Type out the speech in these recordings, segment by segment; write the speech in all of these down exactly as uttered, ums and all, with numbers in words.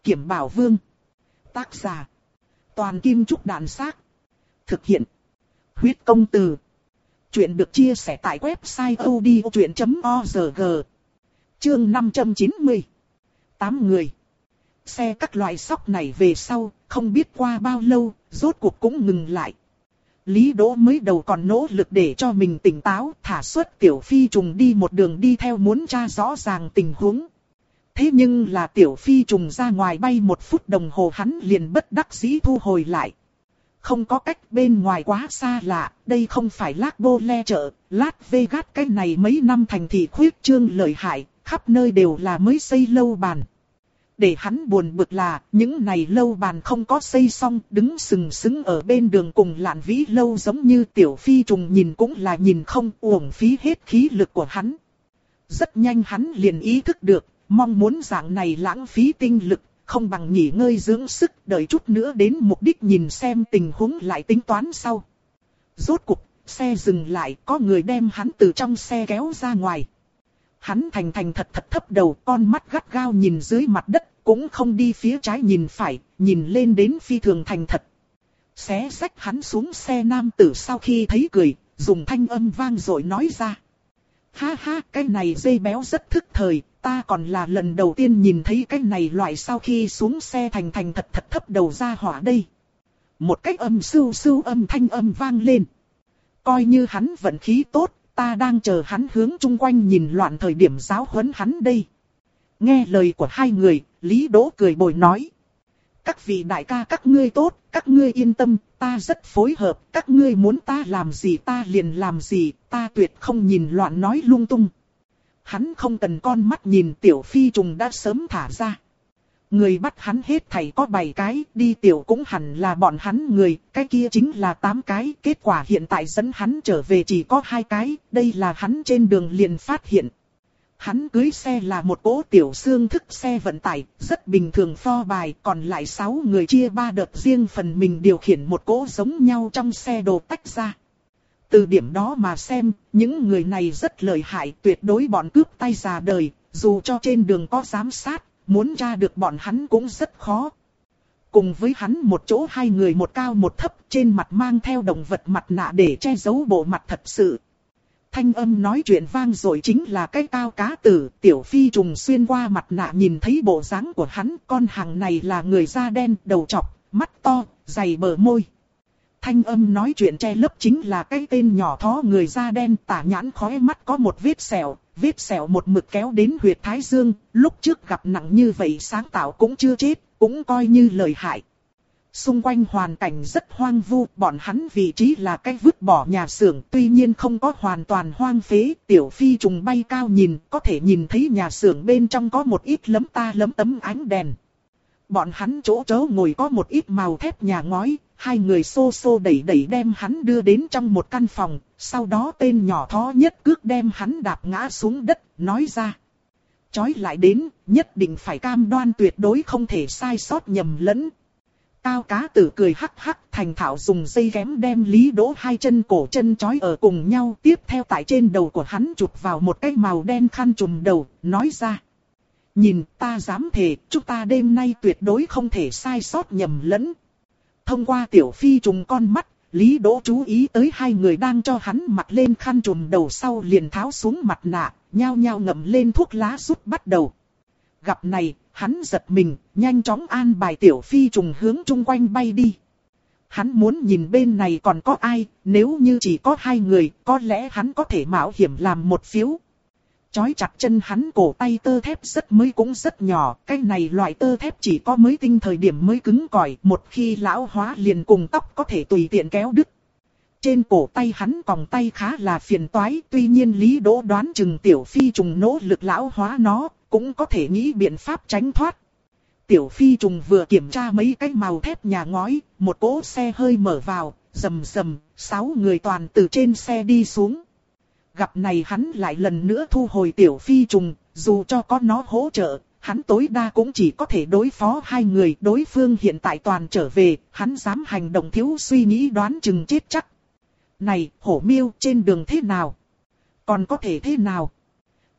Kiểm Bảo Vương. Tác giả: Toàn Kim Trúc Đàn Xác. Thực hiện: Huyết Công Từ. Chuyện được chia sẻ tại website odchuyện chấm org. Chương năm trăm chín mươi. Tám người. Xe các loại sóc này về sau, không biết qua bao lâu, rốt cuộc cũng ngừng lại. Lý Đỗ mới đầu còn nỗ lực để cho mình tỉnh táo, thả xuất Tiểu Phi Trùng đi một đường đi theo muốn tra rõ ràng tình huống. Thế nhưng là Tiểu Phi Trùng ra ngoài bay một phút đồng hồ hắn liền bất đắc dĩ thu hồi lại. Không có cách, bên ngoài quá xa lạ, đây không phải Las Bole chợ, Las Vegas cái này mấy năm thành thị khuyết trương lợi hại, khắp nơi đều là mới xây lâu bàn. Để hắn buồn bực là, những này lâu bàn không có xây xong, đứng sừng sững ở bên đường cùng Lạn Vĩ lâu giống như Tiểu Phi Trùng nhìn cũng là nhìn không, uổng phí hết khí lực của hắn. Rất nhanh hắn liền ý thức được, mong muốn dạng này lãng phí tinh lực, không bằng nghỉ ngơi dưỡng sức, đợi chút nữa đến mục đích nhìn xem tình huống lại tính toán sau. Rốt cuộc, xe dừng lại, có người đem hắn từ trong xe kéo ra ngoài. Hắn thành thành thật thật thấp đầu, con mắt gắt gao nhìn dưới mặt đất, cũng không đi phía trái nhìn phải, nhìn lên đến phi thường thành thật. Xé xách hắn xuống xe nam tử sau khi thấy cười, dùng thanh âm vang dội nói ra. Ha ha, cái này dây béo rất thức thời, ta còn là lần đầu tiên nhìn thấy cái này loại sau khi xuống xe thành thành thật thật thấp đầu ra hỏa đây. Một cách âm sưu sưu âm thanh âm vang lên. Coi như hắn vận khí tốt, ta đang chờ hắn hướng chung quanh nhìn loạn thời điểm giáo huấn hắn đây. Nghe lời của hai người, Lý Đỗ cười bồi nói. Các vị đại ca các ngươi tốt, các ngươi yên tâm, ta rất phối hợp, các ngươi muốn ta làm gì ta liền làm gì, ta tuyệt không nhìn loạn nói lung tung. Hắn không cần con mắt nhìn Tiểu Phi Trùng đã sớm thả ra. Người bắt hắn hết thảy có bảy cái, đi tiểu cũng hẳn là bọn hắn người, cái kia chính là tám cái, kết quả hiện tại dẫn hắn trở về chỉ có hai cái, đây là hắn trên đường liền phát hiện. Hắn cưới xe là một cỗ tiểu xương thức xe vận tải, rất bình thường pho bài, còn lại sáu người chia ba đợt riêng phần mình điều khiển một cỗ giống nhau trong xe đồ tách ra. Từ điểm đó mà xem, những người này rất lợi hại, tuyệt đối bọn cướp tay già đời, dù cho trên đường có giám sát, muốn tra được bọn hắn cũng rất khó. Cùng với hắn một chỗ hai người một cao một thấp, trên mặt mang theo động vật mặt nạ để che giấu bộ mặt thật sự. Thanh âm nói chuyện vang rồi chính là cái Cao Cá Tử, Tiểu Phi Trùng xuyên qua mặt nạ nhìn thấy bộ dáng của hắn, con hàng này là người da đen, đầu trọc, mắt to, dày bờ môi. Thanh âm nói chuyện che lấp chính là cái tên nhỏ thó người da đen, tả nhãn khóe mắt có một vết sẹo, vết sẹo một mực kéo đến huyệt thái dương, lúc trước gặp nặng như vậy sáng tạo cũng chưa chết, cũng coi như lợi hại. Xung quanh hoàn cảnh rất hoang vu, bọn hắn vị trí là cái vứt bỏ nhà xưởng, tuy nhiên không có hoàn toàn hoang phế, Tiểu Phi Trùng bay cao nhìn, có thể nhìn thấy nhà xưởng bên trong có một ít lấm ta lấm tấm ánh đèn. Bọn hắn chỗ chỗ ngồi có một ít màu thép nhà ngói, hai người xô xô đẩy đẩy đem hắn đưa đến trong một căn phòng, sau đó tên nhỏ thó nhất cước đem hắn đạp ngã xuống đất, nói ra. Chói lại đến, nhất định phải cam đoan tuyệt đối không thể sai sót nhầm lẫn. Cao Cá Tử cười hắc hắc, thành thạo dùng dây kém đem Lý Đỗ hai chân cổ chân chói ở cùng nhau, tiếp theo tại trên đầu của hắn chụp vào một cái màu đen khăn trùm đầu, nói ra. Nhìn, ta dám thề, chúng ta đêm nay tuyệt đối không thể sai sót nhầm lẫn. Thông qua Tiểu Phi Trùng con mắt, Lý Đỗ chú ý tới hai người đang cho hắn mặc lên khăn trùm đầu sau liền tháo xuống mặt nạ, nhao nhao ngậm lên thuốc lá rút bắt đầu. Gặp này, hắn giật mình, nhanh chóng an bài Tiểu Phi Trùng hướng chung quanh bay đi. Hắn muốn nhìn bên này còn có ai, nếu như chỉ có hai người, có lẽ hắn có thể mạo hiểm làm một phiếu. Chói chặt chân hắn cổ tay tơ thép rất mới cũng rất nhỏ, cái này loại tơ thép chỉ có mới tinh thời điểm mới cứng cỏi, một khi lão hóa liền cùng tóc có thể tùy tiện kéo đứt. Trên cổ tay hắn còng tay khá là phiền toái, tuy nhiên Lý Đỗ đoán chừng Tiểu Phi Trùng nỗ lực lão hóa nó, cũng có thể nghĩ biện pháp tránh thoát. Tiểu Phi Trùng vừa kiểm tra mấy cái màu thép nhà ngói, một cỗ xe hơi mở vào, rầm rầm, sáu người toàn từ trên xe đi xuống. Gặp này hắn lại lần nữa thu hồi Tiểu Phi Trùng, dù cho có nó hỗ trợ, hắn tối đa cũng chỉ có thể đối phó hai người, đối phương hiện tại toàn trở về, hắn dám hành động thiếu suy nghĩ đoán chừng chết chắc. Này, Hổ Miêu trên đường thế nào? Còn có thể thế nào?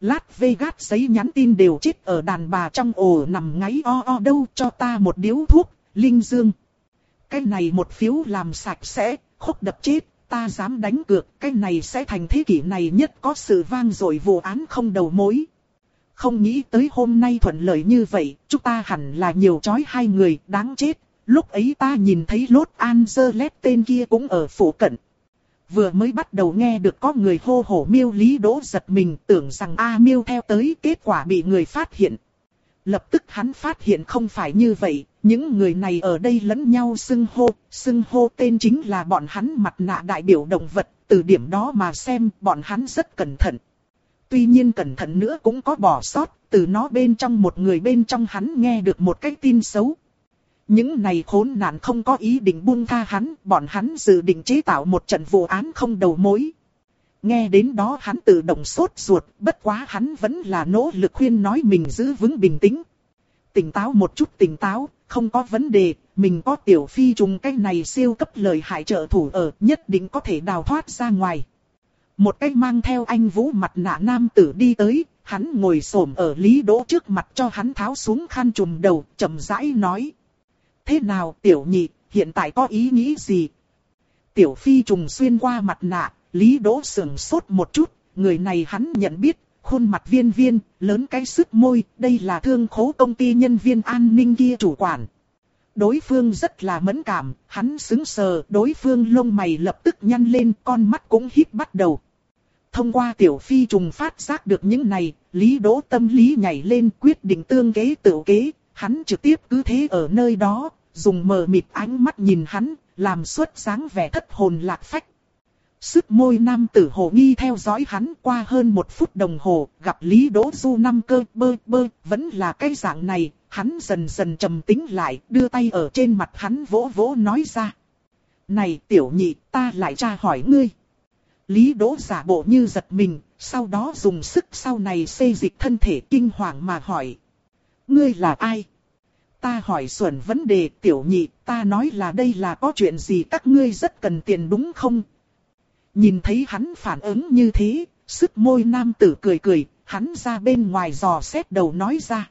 Las Vegas giấy nhắn tin đều chết ở đàn bà trong ổ nằm ngáy o o đâu, cho ta một điếu thuốc, Linh Dương. Cái này một phiếu làm sạch sẽ, khúc đập chết, ta dám đánh cược, cái này sẽ thành thế kỷ này nhất có sự vang dội vụ án không đầu mối. Không nghĩ tới hôm nay thuận lợi như vậy, chúng ta hẳn là nhiều chói hai người, đáng chết. Lúc ấy ta nhìn thấy Los Angeles tên kia cũng ở phủ cận. Vừa mới bắt đầu nghe được có người hô hổ Miêu, Lý Đỗ giật mình tưởng rằng A Miêu theo tới, kết quả bị người phát hiện. Lập tức hắn phát hiện không phải như vậy, những người này ở đây lẫn nhau xưng hô, xưng hô tên chính là bọn hắn mặt nạ đại biểu động vật, từ điểm đó mà xem bọn hắn rất cẩn thận. Tuy nhiên cẩn thận nữa cũng có bỏ sót, từ nó bên trong một người bên trong hắn nghe được một cái tin xấu. Những này khốn nạn không có ý định buông tha hắn, bọn hắn dự định chế tạo một trận vụ án không đầu mối. Nghe đến đó hắn tự động sốt ruột, bất quá hắn vẫn là nỗ lực khuyên nói mình giữ vững bình tĩnh. Tỉnh táo một chút, tỉnh táo, không có vấn đề, mình có Tiểu Phi trùng cái này siêu cấp lợi hại trợ thủ ở, nhất định có thể đào thoát ra ngoài. Một cái mang theo anh Vũ mặt nạ nam tử đi tới, hắn ngồi xổm ở Lý Đỗ trước mặt cho hắn tháo xuống khăn trùm đầu, chậm rãi nói. Thế nào Tiểu Nhị, hiện tại có ý nghĩ gì? Tiểu Phi trùng xuyên qua mặt nạ, Lý Đỗ sững sốt một chút, người này hắn nhận biết, khuôn mặt viên viên, lớn cái sứt môi, đây là Thương Khố công ty nhân viên an ninh kia chủ quản. Đối phương rất là mẫn cảm, hắn sững sờ, đối phương lông mày lập tức nhăn lên, con mắt cũng híp bắt đầu. Thông qua Tiểu Phi trùng phát giác được những này, Lý Đỗ tâm lý nhảy lên, quyết định tương kế tự kế, hắn trực tiếp cứ thế ở nơi đó, dùng mờ mịt ánh mắt nhìn hắn, làm xuất dáng vẻ thất hồn lạc phách. Sức môi nam tử hồ nghi theo dõi hắn qua hơn một phút đồng hồ, gặp Lý Đỗ du năm cơ bơ bơ, vẫn là cái dạng này, hắn dần dần trầm tĩnh lại, đưa tay ở trên mặt hắn vỗ vỗ nói ra. Này Tiểu Nhị, ta lại tra hỏi ngươi. Lý Đỗ giả bộ như giật mình, sau đó dùng sức sau này xê dịch thân thể kinh hoàng mà hỏi. Ngươi là ai? Ta hỏi xuẩn vấn đề Tiểu Nhị, ta nói là đây là có chuyện gì các ngươi rất cần tiền đúng không? Nhìn thấy hắn phản ứng như thế, sức môi nam tử cười cười, hắn ra bên ngoài dò xét đầu nói ra.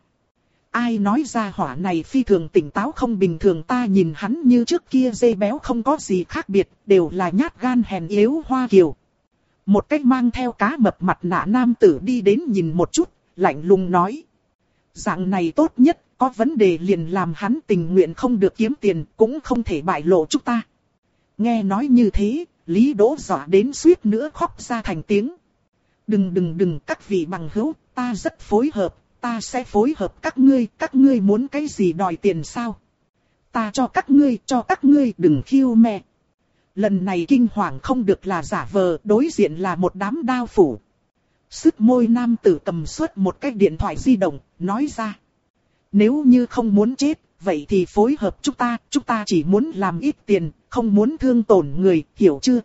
Ai nói ra hỏa này phi thường tỉnh táo không bình thường, ta nhìn hắn như trước kia dê béo không có gì khác biệt, đều là nhát gan hèn yếu hoa kiều. Một cách mang theo cá mập mặt nạ nam tử đi đến nhìn một chút, lạnh lùng nói. Dạng này tốt nhất, có vấn đề liền làm hắn tình nguyện không được kiếm tiền, cũng không thể bại lộ chúng ta. Nghe nói như thế, Lý Đỗ dọa đến suýt nữa khóc ra thành tiếng. Đừng đừng đừng các vị bằng hữu, ta rất phối hợp, ta sẽ phối hợp các ngươi, các ngươi muốn cái gì đòi tiền sao? Ta cho các ngươi, cho các ngươi, đừng khiêu mẹ. Lần này kinh hoàng không được là giả vờ, đối diện là một đám đao phủ. Sức môi nam tử cầm suốt một cái điện thoại di động, nói ra. Nếu như không muốn chết, vậy thì phối hợp chúng ta, chúng ta chỉ muốn làm ít tiền, không muốn thương tổn người, hiểu chưa?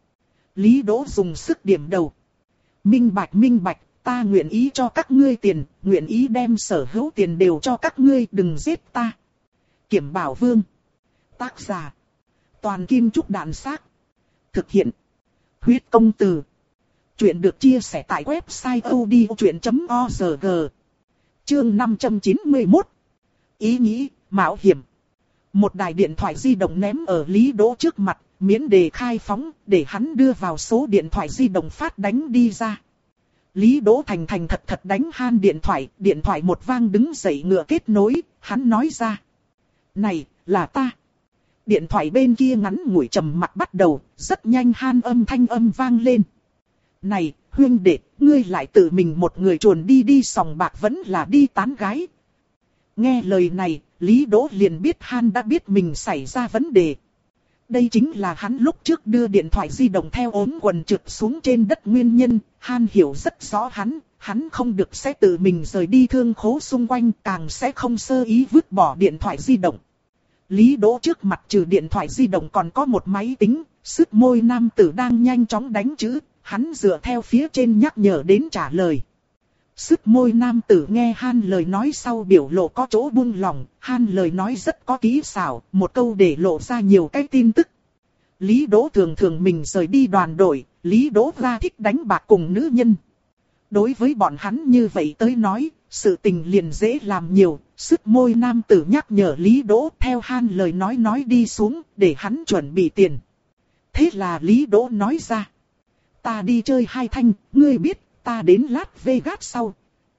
Lý Đỗ dùng sức điểm đầu. Minh bạch minh bạch, ta nguyện ý cho các ngươi tiền, nguyện ý đem sở hữu tiền đều cho các ngươi, đừng giết ta. Kiểm Bảo Vương. Tác giả. Toàn Kim Trúc Đạn Xác. Thực hiện. Huyết Công Từ. Chuyện được chia sẻ tại website odchuyện chấm org. Chương năm trăm chín mươi mốt. Ý nghĩ, mạo hiểm. Một đài điện thoại di động ném ở Lý Đỗ trước mặt, miễn đề khai phóng, để hắn đưa vào số điện thoại di động phát đánh đi ra. Lý Đỗ thành thành thật thật đánh han điện thoại, điện thoại một vang đứng dậy ngựa kết nối, hắn nói ra. Này, là ta. Điện thoại bên kia ngắn ngủi trầm mặc bắt đầu, rất nhanh han âm thanh âm vang lên. Này, huynh đệ, ngươi lại tự mình một người chuồn đi đi sòng bạc vẫn là đi tán gái. Nghe lời này, Lý Đỗ liền biết han đã biết mình xảy ra vấn đề. Đây chính là hắn lúc trước đưa điện thoại di động theo ốm quần trượt xuống trên đất nguyên nhân, han hiểu rất rõ hắn, hắn không được sẽ tự mình rời đi thương khố xung quanh, càng sẽ không sơ ý vứt bỏ điện thoại di động. Lý Đỗ trước mặt trừ điện thoại di động còn có một máy tính, sức môi nam tử đang nhanh chóng đánh chữ, hắn dựa theo phía trên nhắc nhở đến trả lời. Sức môi nam tử nghe han lời nói sau biểu lộ có chỗ buông lỏng, han lời nói rất có kỹ xảo, một câu để lộ ra nhiều cái tin tức. Lý Đỗ thường thường mình rời đi đoàn đội, Lý Đỗ ra thích đánh bạc cùng nữ nhân. Đối với bọn hắn như vậy tới nói, sự tình liền dễ làm nhiều. Sức môi nam tử nhắc nhở Lý Đỗ theo Han lời nói nói đi xuống, để hắn chuẩn bị tiền. Thế là Lý Đỗ nói ra. Ta đi chơi hai thanh, ngươi biết, ta đến Las Vegas sau.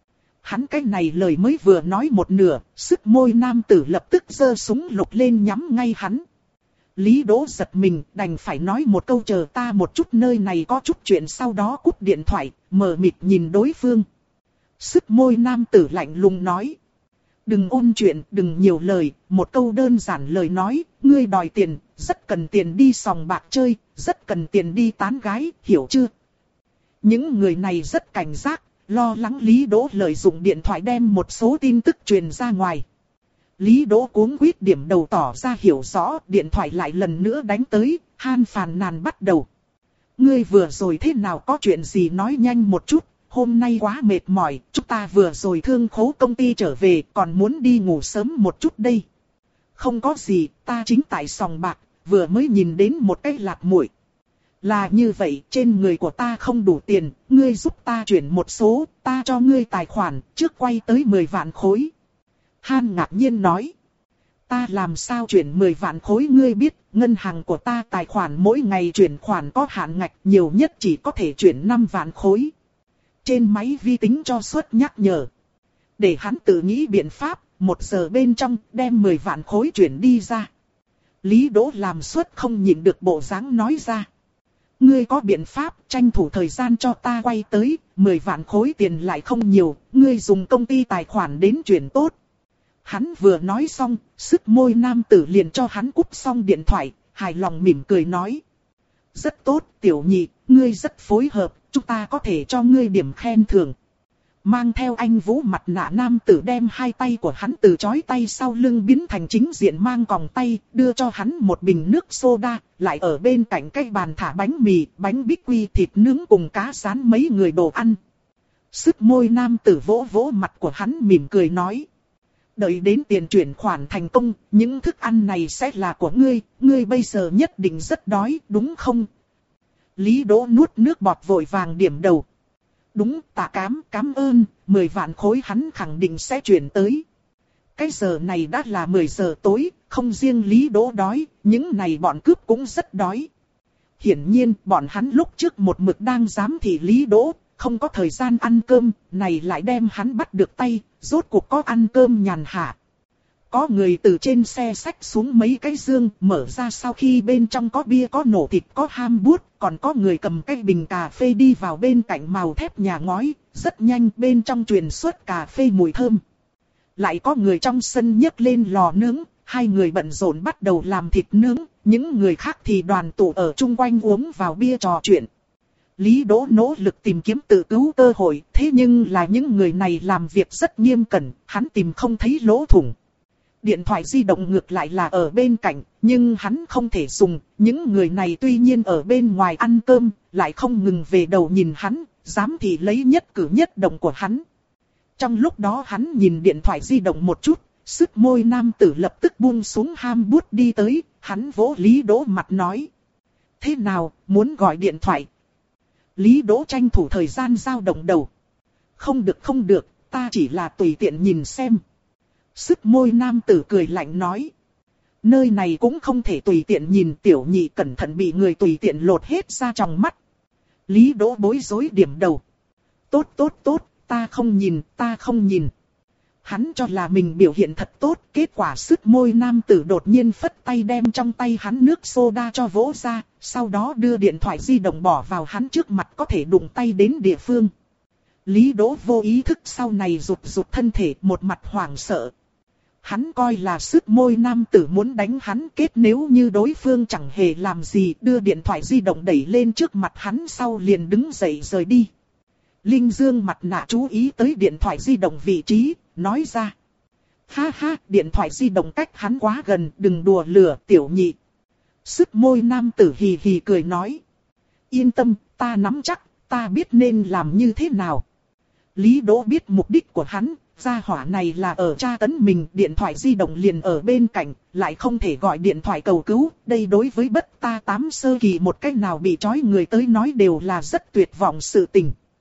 Hắn cái này lời mới vừa nói một nửa, sức môi nam tử lập tức giơ súng lục lên nhắm ngay hắn. Lý Đỗ giật mình, đành phải nói một câu chờ ta một chút, nơi này có chút chuyện, sau đó cúp điện thoại, mờ mịt nhìn đối phương. Sức môi nam tử lạnh lùng nói. Đừng ôn chuyện, đừng nhiều lời, một câu đơn giản lời nói, ngươi đòi tiền, rất cần tiền đi sòng bạc chơi, rất cần tiền đi tán gái, hiểu chưa? Những người này rất cảnh giác, lo lắng Lý Đỗ lợi dụng điện thoại đem một số tin tức truyền ra ngoài. Lý Đỗ cuống quýt điểm đầu tỏ ra hiểu rõ, điện thoại lại lần nữa đánh tới, Han phàn nàn bắt đầu. Ngươi vừa rồi thế nào, có chuyện gì nói nhanh một chút, hôm nay quá mệt mỏi, chúng ta vừa rồi thương khố công ty trở về, còn muốn đi ngủ sớm một chút đây. Không có gì, ta chính tại sòng bạc, vừa mới nhìn đến một cái lạc muội. Là như vậy, trên người của ta không đủ tiền, ngươi giúp ta chuyển một số, ta cho ngươi tài khoản, trước quay tới mười vạn khối. Han ngạc nhiên nói. Ta làm sao chuyển mười vạn khối, ngươi biết, ngân hàng của ta tài khoản mỗi ngày chuyển khoản có hạn ngạch, nhiều nhất chỉ có thể chuyển năm vạn khối. Trên máy vi tính cho suất nhắc nhở. Để hắn tự nghĩ biện pháp, một giờ bên trong đem mười vạn khối chuyển đi ra. Lý Đỗ làm suất không nhịn được bộ dáng nói ra. Ngươi có biện pháp tranh thủ thời gian cho ta quay tới, mười vạn khối tiền lại không nhiều, ngươi dùng công ty tài khoản đến chuyển tốt. Hắn vừa nói xong, sức môi nam tử liền cho hắn cúp xong điện thoại, hài lòng mỉm cười nói. Rất tốt, tiểu nhị, ngươi rất phối hợp, chúng ta có thể cho ngươi điểm khen thưởng. Mang theo anh vũ mặt nạ nam tử đem hai tay của hắn từ chói tay sau lưng biến thành chính diện mang còng tay, đưa cho hắn một bình nước soda, lại ở bên cạnh cái bàn thả bánh mì, bánh bích quy, thịt nướng cùng cá rán mấy người đồ ăn. Sức môi nam tử vỗ vỗ mặt của hắn mỉm cười nói. Đợi đến tiền chuyển khoản thành công, những thức ăn này sẽ là của ngươi, ngươi bây giờ nhất định rất đói, đúng không? Lý Đỗ nuốt nước bọt vội vàng điểm đầu. Đúng, tạ cám, cám ơn, mười vạn khối hắn khẳng định sẽ chuyển tới. Cái giờ này đã là mười giờ tối, không riêng Lý Đỗ đói, những này bọn cướp cũng rất đói. Hiển nhiên, bọn hắn lúc trước một mực đang giám thị Lý Đỗ, không có thời gian ăn cơm, này lại đem hắn bắt được tay, rốt cuộc có ăn cơm nhàn hạ. Có người từ trên xe xách xuống mấy cái dương, mở ra sau khi bên trong có bia, có nổ thịt, có ham bút, còn có người cầm cái bình cà phê đi vào bên cạnh màu thép nhà ngói, rất nhanh bên trong truyền xuất cà phê mùi thơm. Lại có người trong sân nhấc lên lò nướng, hai người bận rộn bắt đầu làm thịt nướng, những người khác thì đoàn tụ ở chung quanh uống vào bia trò chuyện. Lý Đỗ nỗ lực tìm kiếm tự cứu cơ hội, thế nhưng là những người này làm việc rất nghiêm cẩn, hắn tìm không thấy lỗ thủng. Điện thoại di động ngược lại là ở bên cạnh, nhưng hắn không thể dùng, những người này tuy nhiên ở bên ngoài ăn cơm, lại không ngừng về đầu nhìn hắn, dám thì lấy nhất cử nhất động của hắn. Trong lúc đó hắn nhìn điện thoại di động một chút, sức môi nam tử lập tức buông xuống ham bút đi tới, hắn vỗ Lý Đỗ mặt nói. Thế nào, muốn gọi điện thoại? Lý Đỗ tranh thủ thời gian giao động đầu. Không được không được, ta chỉ là tùy tiện nhìn xem. Sức môi nam tử cười lạnh nói. Nơi này cũng không thể tùy tiện nhìn, tiểu nhị cẩn thận bị người tùy tiện lột hết ra trong mắt. Lý Đỗ bối rối điểm đầu. Tốt tốt tốt, ta không nhìn, ta không nhìn. Hắn cho là mình biểu hiện thật tốt, kết quả sức môi nam tử đột nhiên phất tay đem trong tay hắn nước soda cho vỗ ra, sau đó đưa điện thoại di động bỏ vào hắn trước mặt có thể đụng tay đến địa phương. Lý Đỗ vô ý thức sau này rụt rụt thân thể, một mặt hoảng sợ. Hắn coi là sức môi nam tử muốn đánh hắn, kết nếu như đối phương chẳng hề làm gì, đưa điện thoại di động đẩy lên trước mặt hắn sau liền đứng dậy rời đi. Linh Dương mặt nạ chú ý tới điện thoại di động vị trí, nói ra. Ha ha, điện thoại di động cách hắn quá gần, đừng đùa lửa tiểu nhị. Sức môi nam tử hì hì cười nói. Yên tâm, ta nắm chắc, ta biết nên làm như thế nào. Lý Đỗ biết mục đích của hắn, gia hỏa này là ở tra tấn mình, điện thoại di động liền ở bên cạnh, lại không thể gọi điện thoại cầu cứu, đây đối với bất ta tám sơ kỳ một cách nào bị trói người tới nói đều là rất tuyệt vọng sự tình.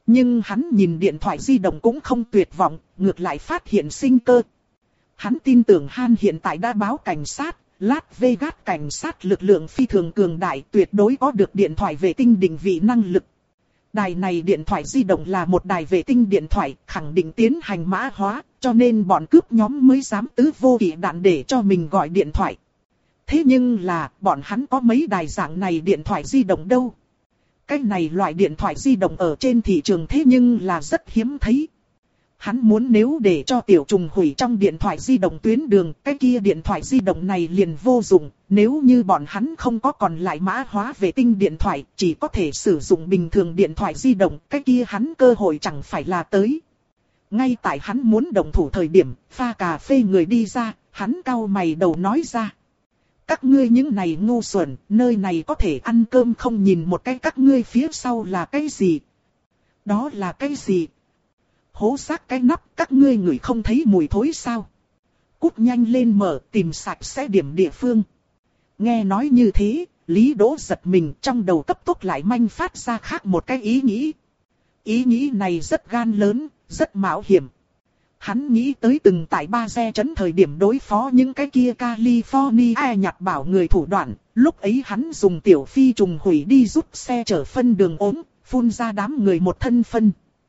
Nhưng hắn nhìn điện thoại di động cũng không tuyệt vọng, ngược lại phát hiện sinh cơ. Hắn tin tưởng Han hiện tại đã báo cảnh sát, Las Vegas cảnh sát lực lượng phi thường cường đại, tuyệt đối có được điện thoại vệ tinh định vị năng lực. Đài này điện thoại di động là một đài vệ tinh điện thoại, khẳng định tiến hành mã hóa, cho nên bọn cướp nhóm mới dám tứ vô kỵ đạn để cho mình gọi điện thoại. Thế nhưng là, bọn hắn có mấy đài dạng này điện thoại di động đâu? Cái này loại điện thoại di động ở trên thị trường thế nhưng là rất hiếm thấy. Hắn muốn nếu để cho tiểu trùng hủy trong điện thoại di động tuyến đường, cái kia điện thoại di động này liền vô dụng. Nếu như bọn hắn không có còn lại mã hóa vệ tinh điện thoại, chỉ có thể sử dụng bình thường điện thoại di động, cái kia hắn cơ hội chẳng phải là tới. Ngay tại hắn muốn động thủ thời điểm, pha cà phê người đi ra, hắn cau mày đầu nói ra. Các ngươi những này ngu xuẩn, nơi này có thể ăn cơm không nhìn một cái, các ngươi phía sau là cái gì? Đó là cái gì? Hố xác cái nắp, các ngươi ngửi không thấy mùi thối sao? Cút nhanh lên mở, tìm sạch sẽ điểm địa phương. Nghe nói như thế, Lý Đỗ giật mình, trong đầu cấp tốc lại manh phát ra khác một cái ý nghĩ. Ý nghĩ này rất gan lớn, rất mạo hiểm. Hắn nghĩ tới từng tại ba xe chấn thời điểm đối phó những cái kia California nhặt bảo người thủ đoạn. Lúc ấy hắn dùng tiểu phi trùng hủy đi rút xe chở phân đường ốm, phun ra đám người một thân phân.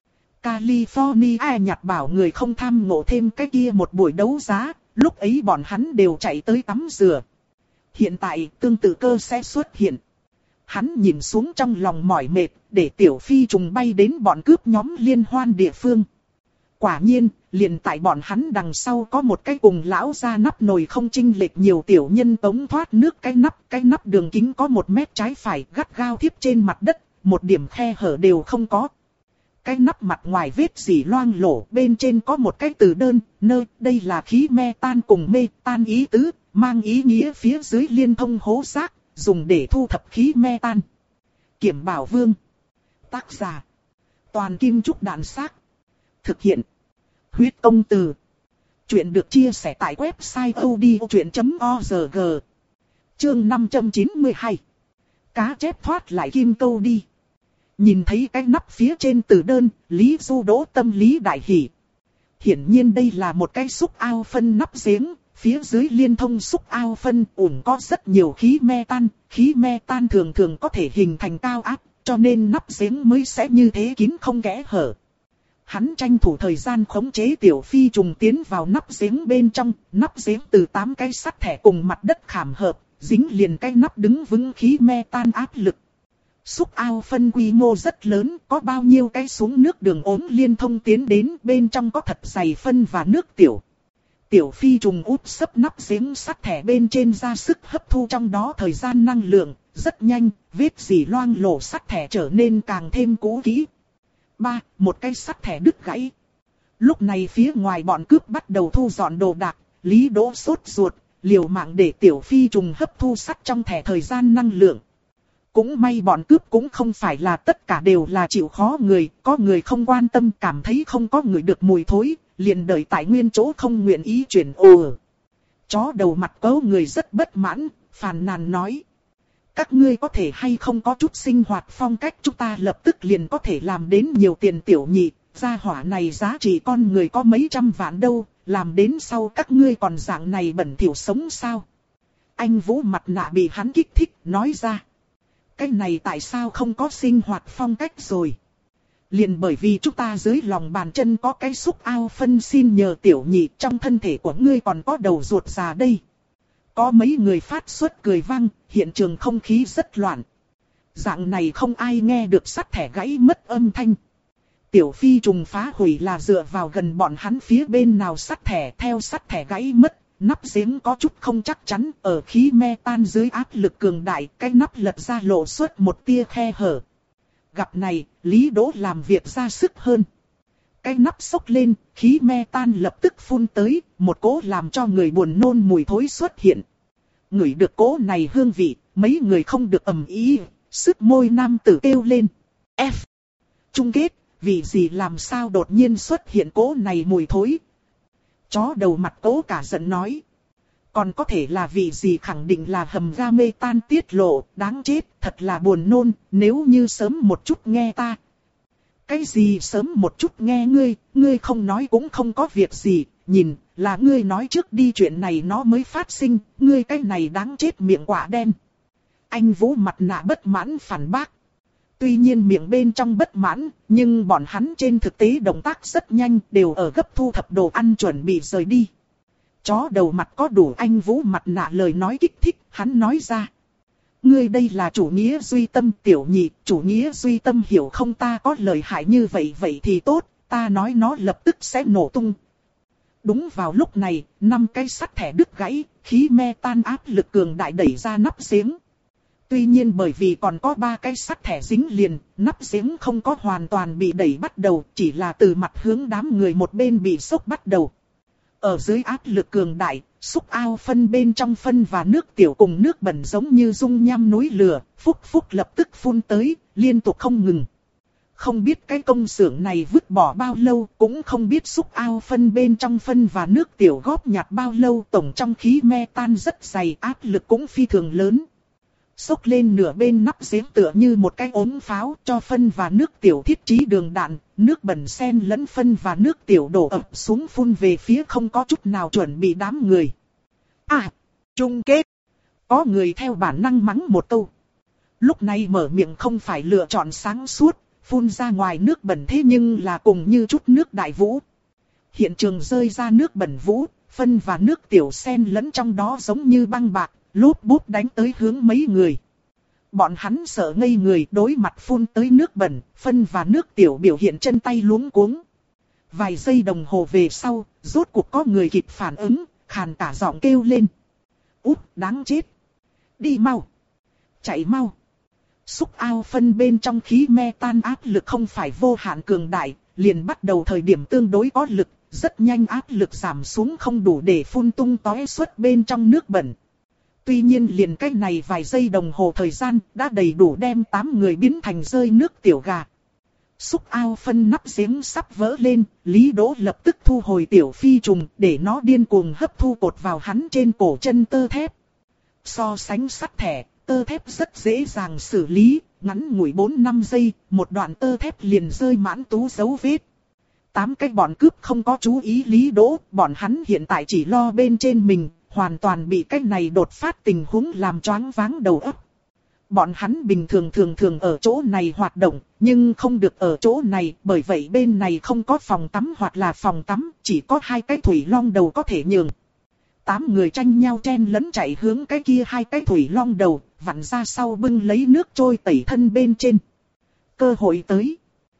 California nhặt bảo người không tham ngộ thêm cái kia một buổi đấu giá, lúc ấy bọn hắn đều chạy tới tắm rửa. Hiện tại tương tự cơ sẽ xuất hiện. Hắn nhìn xuống trong lòng mỏi mệt, để tiểu phi trùng bay đến bọn cướp nhóm liên hoan địa phương. Quả nhiên, liền tại bọn hắn đằng sau có một cái cùng lão ra nắp nồi không chênh lệch nhiều tiểu nhân tống thoát nước, cái nắp, cái nắp đường kính có một mét trái phải gắt gao thiếp trên mặt đất, một điểm khe hở đều không có. Cái nắp mặt ngoài vết dỉ loang lổ, bên trên có một cái từ đơn, nơi đây là khí me tan cùng mê tan ý tứ, mang ý nghĩa phía dưới liên thông hố xác, dùng để thu thập khí me tan. Kiểm Bảo Vương. Tác giả. Toàn Kim Trúc Đạn Xác. Thực hiện. Huyết Công Từ. Chuyện được chia sẻ tại website odchuyện chấm org. Chương năm trăm chín mươi hai. Cá chép thoát lại kim câu đi. Nhìn thấy cái nắp phía trên từ đơn, Lý Du Đỗ tâm lý đại hỉ. Hiển nhiên đây là một cái xúc ao phân nắp giếng, phía dưới liên thông xúc ao phân ủng có rất nhiều khí me tan, khí me tan thường thường có thể hình thành cao áp, cho nên nắp giếng mới sẽ như thế kín không kẽ hở. Hắn tranh thủ thời gian khống chế tiểu phi trùng tiến vào nắp giếng bên trong, nắp giếng từ tám cái sắt thẻ cùng mặt đất khảm hợp, dính liền cái nắp đứng vững khí me tan áp lực. Xúc ao phân quy mô rất lớn, có bao nhiêu cái xuống nước đường ốm liên thông tiến đến, bên trong có thật dày phân và nước tiểu. Tiểu phi trùng úp sấp nắp giếng sắt thẻ bên trên ra sức hấp thu trong đó thời gian năng lượng, rất nhanh, vết dỉ loang lổ sắt thẻ trở nên càng thêm cũ kỹ. Ba, một cái sắt thẻ đứt gãy. Lúc này phía ngoài bọn cướp bắt đầu thu dọn đồ đạc, Lý Đỗ sốt ruột, liều mạng để tiểu phi trùng hấp thu sắt trong thẻ thời gian năng lượng. Cũng may bọn cướp cũng không phải là tất cả đều là chịu khó người, có người không quan tâm cảm thấy không có người được mùi thối, liền đợi tại nguyên chỗ không nguyện ý chuyển ồ. Chó đầu mặt cấu người rất bất mãn, phàn nàn nói. Các ngươi có thể hay không có chút sinh hoạt phong cách, chúng ta lập tức liền có thể làm đến nhiều tiền tiểu nhị, gia hỏa này giá trị con người có mấy trăm vạn đâu, làm đến sau các ngươi còn dạng này bẩn thỉu sống sao? Anh Vũ mặt nạ bị hắn kích thích, nói ra. Cái này tại sao không có sinh hoạt phong cách rồi? Liền bởi vì chúng ta dưới lòng bàn chân có cái xúc ao phân, xin nhờ tiểu nhị, trong thân thể của ngươi còn có đầu ruột già đây. Có mấy người phát xuất cười vang, hiện trường không khí rất loạn. Dạng này không ai nghe được sắt thẻ gãy mất âm thanh. Tiểu phi trùng phá hủy là dựa vào gần bọn hắn phía bên nào sắt thẻ, theo sắt thẻ gãy mất. Nắp giếng có chút không chắc chắn, ở khí me tan dưới áp lực cường đại, cái nắp lật ra lộ xuất một tia khe hở. Gặp này, Lý Đỗ làm việc ra sức hơn. Cái nắp xốc lên, khí me tan lập tức phun tới, một cỗ làm cho người buồn nôn mùi thối xuất hiện. Ngửi được cỗ này hương vị, mấy người không được ầm ý, sức môi nam tử kêu lên. F. Chung kết, vì gì làm sao đột nhiên xuất hiện cỗ này mùi thối? Chó đầu mặt cố cả giận nói. Còn có thể là vì gì, khẳng định là hầm ga mê tan tiết lộ, đáng chết, thật là buồn nôn, nếu như sớm một chút nghe ta. Cái gì sớm một chút nghe ngươi, ngươi không nói cũng không có việc gì, nhìn, là ngươi nói trước đi chuyện này nó mới phát sinh, ngươi cái này đáng chết miệng quả đen. Anh Vũ mặt nạ bất mãn phản bác. Tuy nhiên miệng bên trong bất mãn, nhưng bọn hắn trên thực tế động tác rất nhanh, đều ở gấp thu thập đồ ăn chuẩn bị rời đi. Chó đầu mặt có đủ anh Vũ mặt nạ lời nói kích thích, hắn nói ra. Ngươi đây là chủ nghĩa duy tâm tiểu nhị, chủ nghĩa duy tâm hiểu không ta có lời hại như vậy vậy thì tốt, ta nói nó lập tức sẽ nổ tung. Đúng vào lúc này, năm cái sắt thẻ đứt gãy, khí me tan áp lực cường đại đẩy ra nắp giếng. Tuy nhiên bởi vì còn có ba cái sắt thẻ dính liền, nắp giếng không có hoàn toàn bị đẩy bắt đầu, chỉ là từ mặt hướng đám người một bên bị sốc bắt đầu. Ở dưới áp lực cường đại, xúc ao phân bên trong phân và nước tiểu cùng nước bẩn giống như dung nham núi lửa, phúc phúc lập tức phun tới, liên tục không ngừng. Không biết cái công xưởng này vứt bỏ bao lâu, cũng không biết xúc ao phân bên trong phân và nước tiểu góp nhặt bao lâu, tổng trong khí me tan rất dày, áp lực cũng phi thường lớn. Xốc lên nửa bên nắp giếng tựa như một cái ống pháo cho phân và nước tiểu thiết trí đường đạn, nước bẩn xen lẫn phân và nước tiểu đổ ập xuống phun về phía không có chút nào chuẩn bị đám người. À, chung kết. Có người theo bản năng mắng một câu. Lúc này mở miệng không phải lựa chọn sáng suốt, phun ra ngoài nước bẩn thế nhưng là cùng như chút nước đại vũ. Hiện trường rơi ra nước bẩn vũ, phân và nước tiểu xen lẫn trong đó giống như băng bạc. Lốp bút đánh tới hướng mấy người. Bọn hắn sợ ngây người đối mặt phun tới nước bẩn, phân và nước tiểu biểu hiện chân tay luống cuống. Vài giây đồng hồ về sau, rốt cuộc có người kịp phản ứng, khàn cả giọng kêu lên. Út, đáng chết. Đi mau. Chạy mau. Xúc ao phân bên trong khí me tan áp lực không phải vô hạn cường đại, liền bắt đầu thời điểm tương đối có lực, rất nhanh áp lực giảm xuống không đủ để phun tung tóe xuất bên trong nước bẩn. Tuy nhiên liền cách này vài giây đồng hồ thời gian đã đầy đủ đem tám người biến thành rơi nước tiểu gà. Xúc ao phân nắp giếng sắp vỡ lên, Lý Đỗ lập tức thu hồi tiểu phi trùng để nó điên cuồng hấp thu cột vào hắn trên cổ chân tơ thép. So sánh sắt thẻ, tơ thép rất dễ dàng xử lý, ngắn ngủi bốn năm giây, một đoạn tơ thép liền rơi mãn tú dấu vết. Tám cái bọn cướp không có chú ý Lý Đỗ, bọn hắn hiện tại chỉ lo bên trên mình. Hoàn toàn bị cái này đột phát tình huống làm choáng váng đầu óc. Bọn hắn bình thường thường thường ở chỗ này hoạt động, nhưng không được ở chỗ này, bởi vậy bên này không có phòng tắm hoặc là phòng tắm, chỉ có hai cái thủy long đầu có thể nhường. Tám người tranh nhau chen lẫn chạy hướng cái kia hai cái thủy long đầu, vặn ra sau bưng lấy nước trôi tẩy thân bên trên. Cơ hội tới.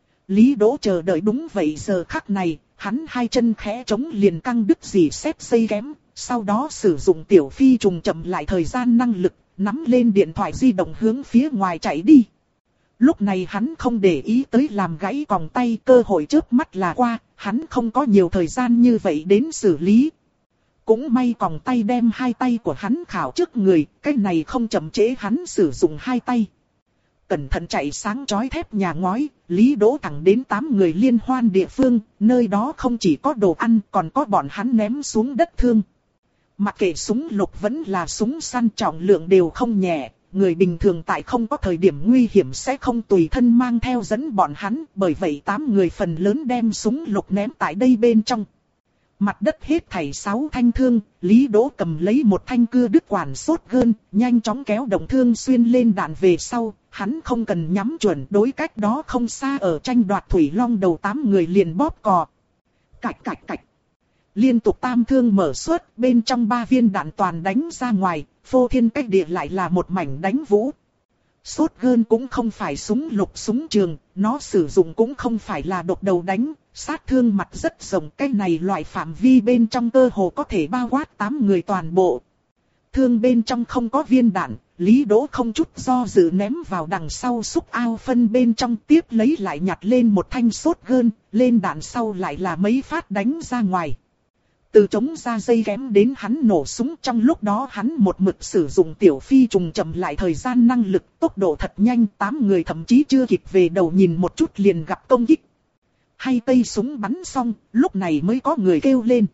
Lý Đỗ chờ đợi đúng vậy giờ khắc này, hắn hai chân khẽ trống liền căng đứt dì xét dây kém. Sau đó sử dụng tiểu phi trùng chậm lại thời gian năng lực, nắm lên điện thoại di động hướng phía ngoài chạy đi. Lúc này hắn không để ý tới làm gãy còng tay, cơ hội chớp mắt là qua, hắn không có nhiều thời gian như vậy đến xử lý. Cũng may còng tay đem hai tay của hắn khảo trước người, cái này không chậm trễ hắn sử dụng hai tay. Cẩn thận chạy sáng chói thép nhà ngói, Lý Đỗ thẳng đến tám người liên hoan địa phương, nơi đó không chỉ có đồ ăn còn có bọn hắn ném xuống đất thương. Mặc kệ súng lục vẫn là súng săn trọng lượng đều không nhẹ, người bình thường tại không có thời điểm nguy hiểm sẽ không tùy thân mang theo dẫn bọn hắn, bởi vậy tám người phần lớn đem súng lục ném tại đây bên trong. Mặt đất hết thảy sáu thanh thương, Lý Đỗ cầm lấy một thanh cưa đứt quản sốt gơn, nhanh chóng kéo động thương xuyên lên đạn về sau, hắn không cần nhắm chuẩn đối cách đó không xa ở tranh đoạt thủy long đầu tám người liền bóp cò. Cạch cạch cạch. Liên tục tam thương mở suốt, bên trong ba viên đạn toàn đánh ra ngoài, phô thiên cách địa lại là một mảnh đánh vũ. Sốt gơn cũng không phải súng lục súng trường, nó sử dụng cũng không phải là độc đầu đánh, sát thương mặt rất rộng, cái này loại phạm vi bên trong cơ hồ có thể bao quát tám người toàn bộ. Thương bên trong không có viên đạn, Lý Đỗ không chút do dự ném vào đằng sau xúc ao phân bên trong, tiếp lấy lại nhặt lên một thanh sốt gơn, lên đạn sau lại là mấy phát đánh ra ngoài. Từ chống ra dây kém đến hắn nổ súng, trong lúc đó hắn một mực sử dụng tiểu phi trùng chậm lại thời gian năng lực, tốc độ thật nhanh, tám người thậm chí chưa kịp về đầu nhìn một chút liền gặp công kích. Hay tay súng bắn xong, lúc này mới có người kêu lên.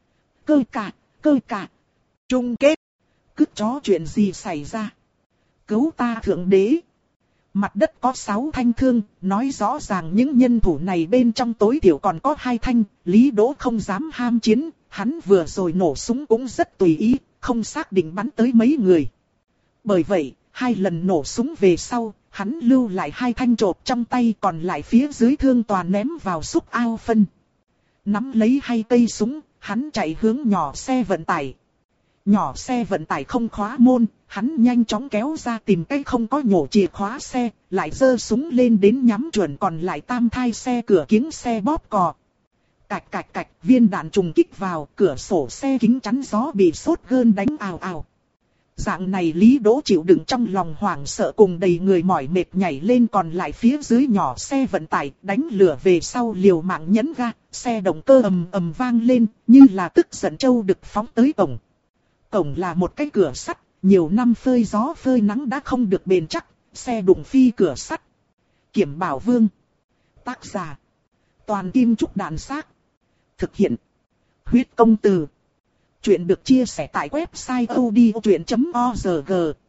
Cơ cả, cơ cả, chung kết, cứt chó chuyện gì xảy ra? Cứu ta thượng đế! Mặt đất có sáu thanh thương, nói rõ ràng những nhân thủ này bên trong tối thiểu còn có hai thanh, Lý Đỗ không dám ham chiến, hắn vừa rồi nổ súng cũng rất tùy ý, không xác định bắn tới mấy người. Bởi vậy, hai lần nổ súng về sau, hắn lưu lại hai thanh trộp trong tay, còn lại phía dưới thương toàn ném vào xúc ao phân. Nắm lấy hai cây súng, hắn chạy hướng nhỏ xe vận tải. Nhỏ xe vận tải không khóa môn, hắn nhanh chóng kéo ra tìm cái không có nhổ chìa khóa xe, lại giơ súng lên đến nhắm chuẩn còn lại tam thai xe cửa kiếng xe bóp cò. Cạch cạch cạch, viên đạn trùng kích vào, cửa sổ xe kính chắn gió bị sốt gơn đánh ào ào. Dạng này Lý Đỗ chịu đựng trong lòng hoảng sợ cùng đầy người mỏi mệt nhảy lên còn lại phía dưới nhỏ xe vận tải, đánh lửa về sau liều mạng nhấn ga, xe động cơ ầm ầm vang lên, như là tức giận trâu đực phóng tới cổng. Cổng là một cái cửa sắt, nhiều năm phơi gió phơi nắng đã không được bền chắc, xe đụng phi cửa sắt. Kiểm Bảo Vương. Tác giả: Toàn Kim Trúc Đàn Xác. Thực hiện: Huyết Công Từ. Chuyện được chia sẻ tại website odchuyện chấm org.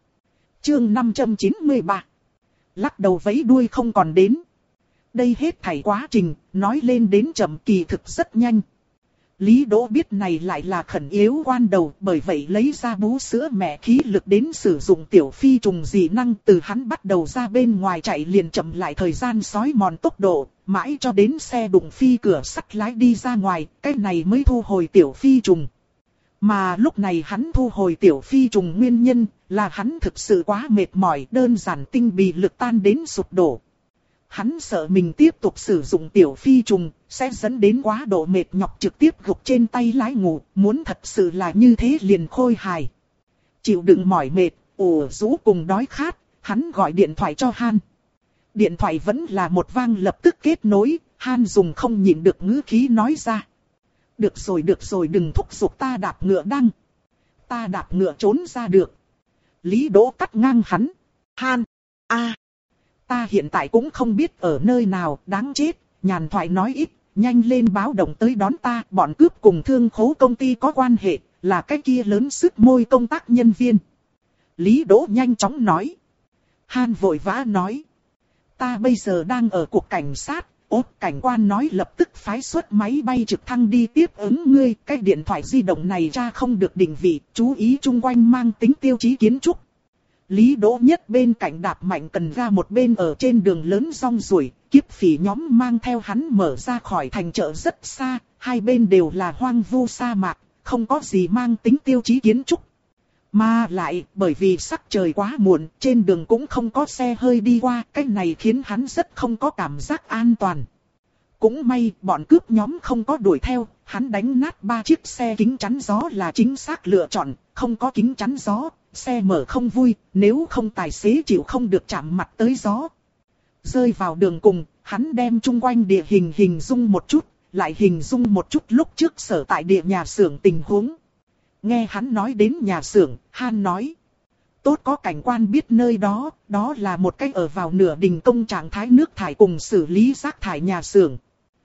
Chương năm trăm chín mươi ba. Lắc đầu vẫy đuôi không còn đến. Đây hết thảy quá trình, nói lên đến chậm kỳ thực rất nhanh. Lý Đỗ biết này lại là khẩn yếu quan đầu, bởi vậy lấy ra bú sữa mẹ khí lực đến sử dụng tiểu phi trùng dị năng, từ hắn bắt đầu ra bên ngoài chạy liền chậm lại thời gian sói mòn tốc độ, mãi cho đến xe đụng phi cửa sắt lái đi ra ngoài, cái này mới thu hồi tiểu phi trùng. Mà lúc này hắn thu hồi tiểu phi trùng nguyên nhân là hắn thực sự quá mệt mỏi, đơn giản tinh bì lực tan đến sụp đổ. Hắn sợ mình tiếp tục sử dụng tiểu phi trùng sẽ dẫn đến quá độ mệt nhọc trực tiếp gục trên tay lái ngủ, muốn thật sự là như thế liền khôi hài. Chịu đựng mỏi mệt, ủ rũ cùng đói khát, hắn gọi điện thoại cho Han. Điện thoại vẫn là một vang lập tức kết nối, Han dùng không nhịn được ngữ khí nói ra. Được rồi được rồi, đừng thúc giục ta đạp ngựa đăng. Ta đạp ngựa trốn ra được. Lý Đỗ cắt ngang hắn. Han, a, ta hiện tại cũng không biết ở nơi nào, đáng chết, nhàn thoại nói ít, nhanh lên báo động tới đón ta, bọn cướp cùng thương khố công ty có quan hệ, là cái kia lớn sức môi công tác nhân viên. Lý Đỗ nhanh chóng nói. Han vội vã nói. Ta bây giờ đang ở cục cảnh sát. Ốt cảnh quan nói lập tức phái xuất máy bay trực thăng đi tiếp ứng ngươi. Cái điện thoại di động này ra không được định vị, chú ý chung quanh mang tính tiêu chí kiến trúc. Lý Đỗ nhất bên cạnh đạp mạnh cần ga, một bên ở trên đường lớn rong ruổi, kiếp phỉ nhóm mang theo hắn mở ra khỏi thành chợ rất xa, hai bên đều là hoang vu sa mạc, không có gì mang tính tiêu chí kiến trúc. Mà lại, bởi vì sắc trời quá muộn, trên đường cũng không có xe hơi đi qua, cái này khiến hắn rất không có cảm giác an toàn. Cũng may, bọn cướp nhóm không có đuổi theo, hắn đánh nát ba chiếc xe kính chắn gió là chính xác lựa chọn, không có kính chắn gió, xe mở không vui, nếu không tài xế chịu không được chạm mặt tới gió. Rơi vào đường cùng, hắn đem chung quanh địa hình hình dung một chút, lại hình dung một chút lúc trước sở tại địa nhà xưởng tình huống. Nghe hắn nói đến nhà xưởng, Han nói. Tốt có cảnh quan biết nơi đó, đó là một cái ở vào nửa đình công trạng thái nước thải cùng xử lý rác thải nhà xưởng.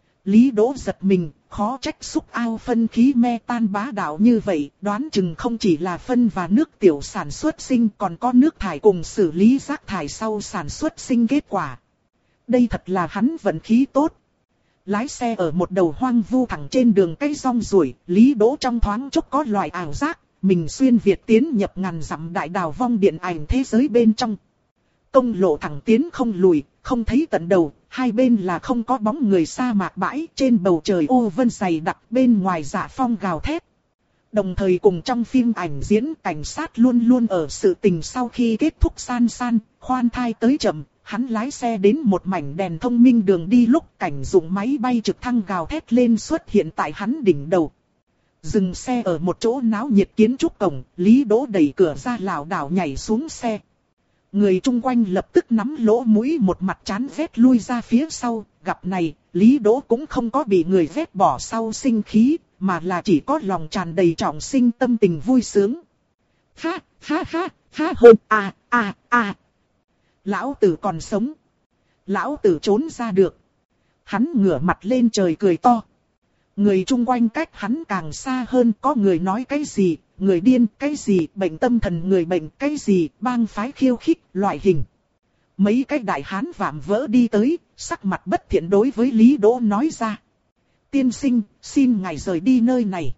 Lý Đỗ giật mình, khó trách xúc ao phân khí me tan bá đạo như vậy, đoán chừng không chỉ là phân và nước tiểu sản xuất sinh, còn có nước thải cùng xử lý rác thải sau sản xuất sinh kết quả. Đây thật là hắn vận khí tốt. Lái xe ở một đầu hoang vu thẳng trên đường cây rong ruổi, Lý Đỗ trong thoáng chốc có loại ảo giác, mình xuyên Việt tiến nhập ngàn dặm đại đào vong điện ảnh thế giới bên trong. Công lộ thẳng tiến không lùi, không thấy tận đầu, hai bên là không có bóng người sa mạc bãi, trên bầu trời ô vân dày đặc, bên ngoài dạ phong gào thét. Đồng thời cùng trong phim ảnh diễn, cảnh sát luôn luôn ở sự tình sau khi kết thúc san san, khoan thai tới chậm. Hắn lái xe đến một mảnh đèn thông minh đường đi lúc cảnh dụng máy bay trực thăng gào thét lên xuất hiện tại hắn đỉnh đầu. Dừng xe ở một chỗ náo nhiệt kiến trúc cổng, Lý Đỗ đẩy cửa ra lảo đảo nhảy xuống xe. Người chung quanh lập tức nắm lỗ mũi một mặt chán ghét lui ra phía sau, gặp này, Lý Đỗ cũng không có bị người ghét bỏ sau sinh khí, mà là chỉ có lòng tràn đầy trọng sinh tâm tình vui sướng. Ha, ha ha, ha hơn, à, à, à. Lão tử còn sống. Lão tử trốn ra được. Hắn ngửa mặt lên trời cười to. Người chung quanh cách hắn càng xa hơn, có người nói cái gì, người điên, cái gì, bệnh tâm thần người bệnh, cái gì, bang phái khiêu khích, loại hình. mấy cái đại hán vạm vỡ đi tới, sắc mặt bất thiện đối với Lý Đỗ nói ra. Tiên sinh, xin ngài rời đi nơi này.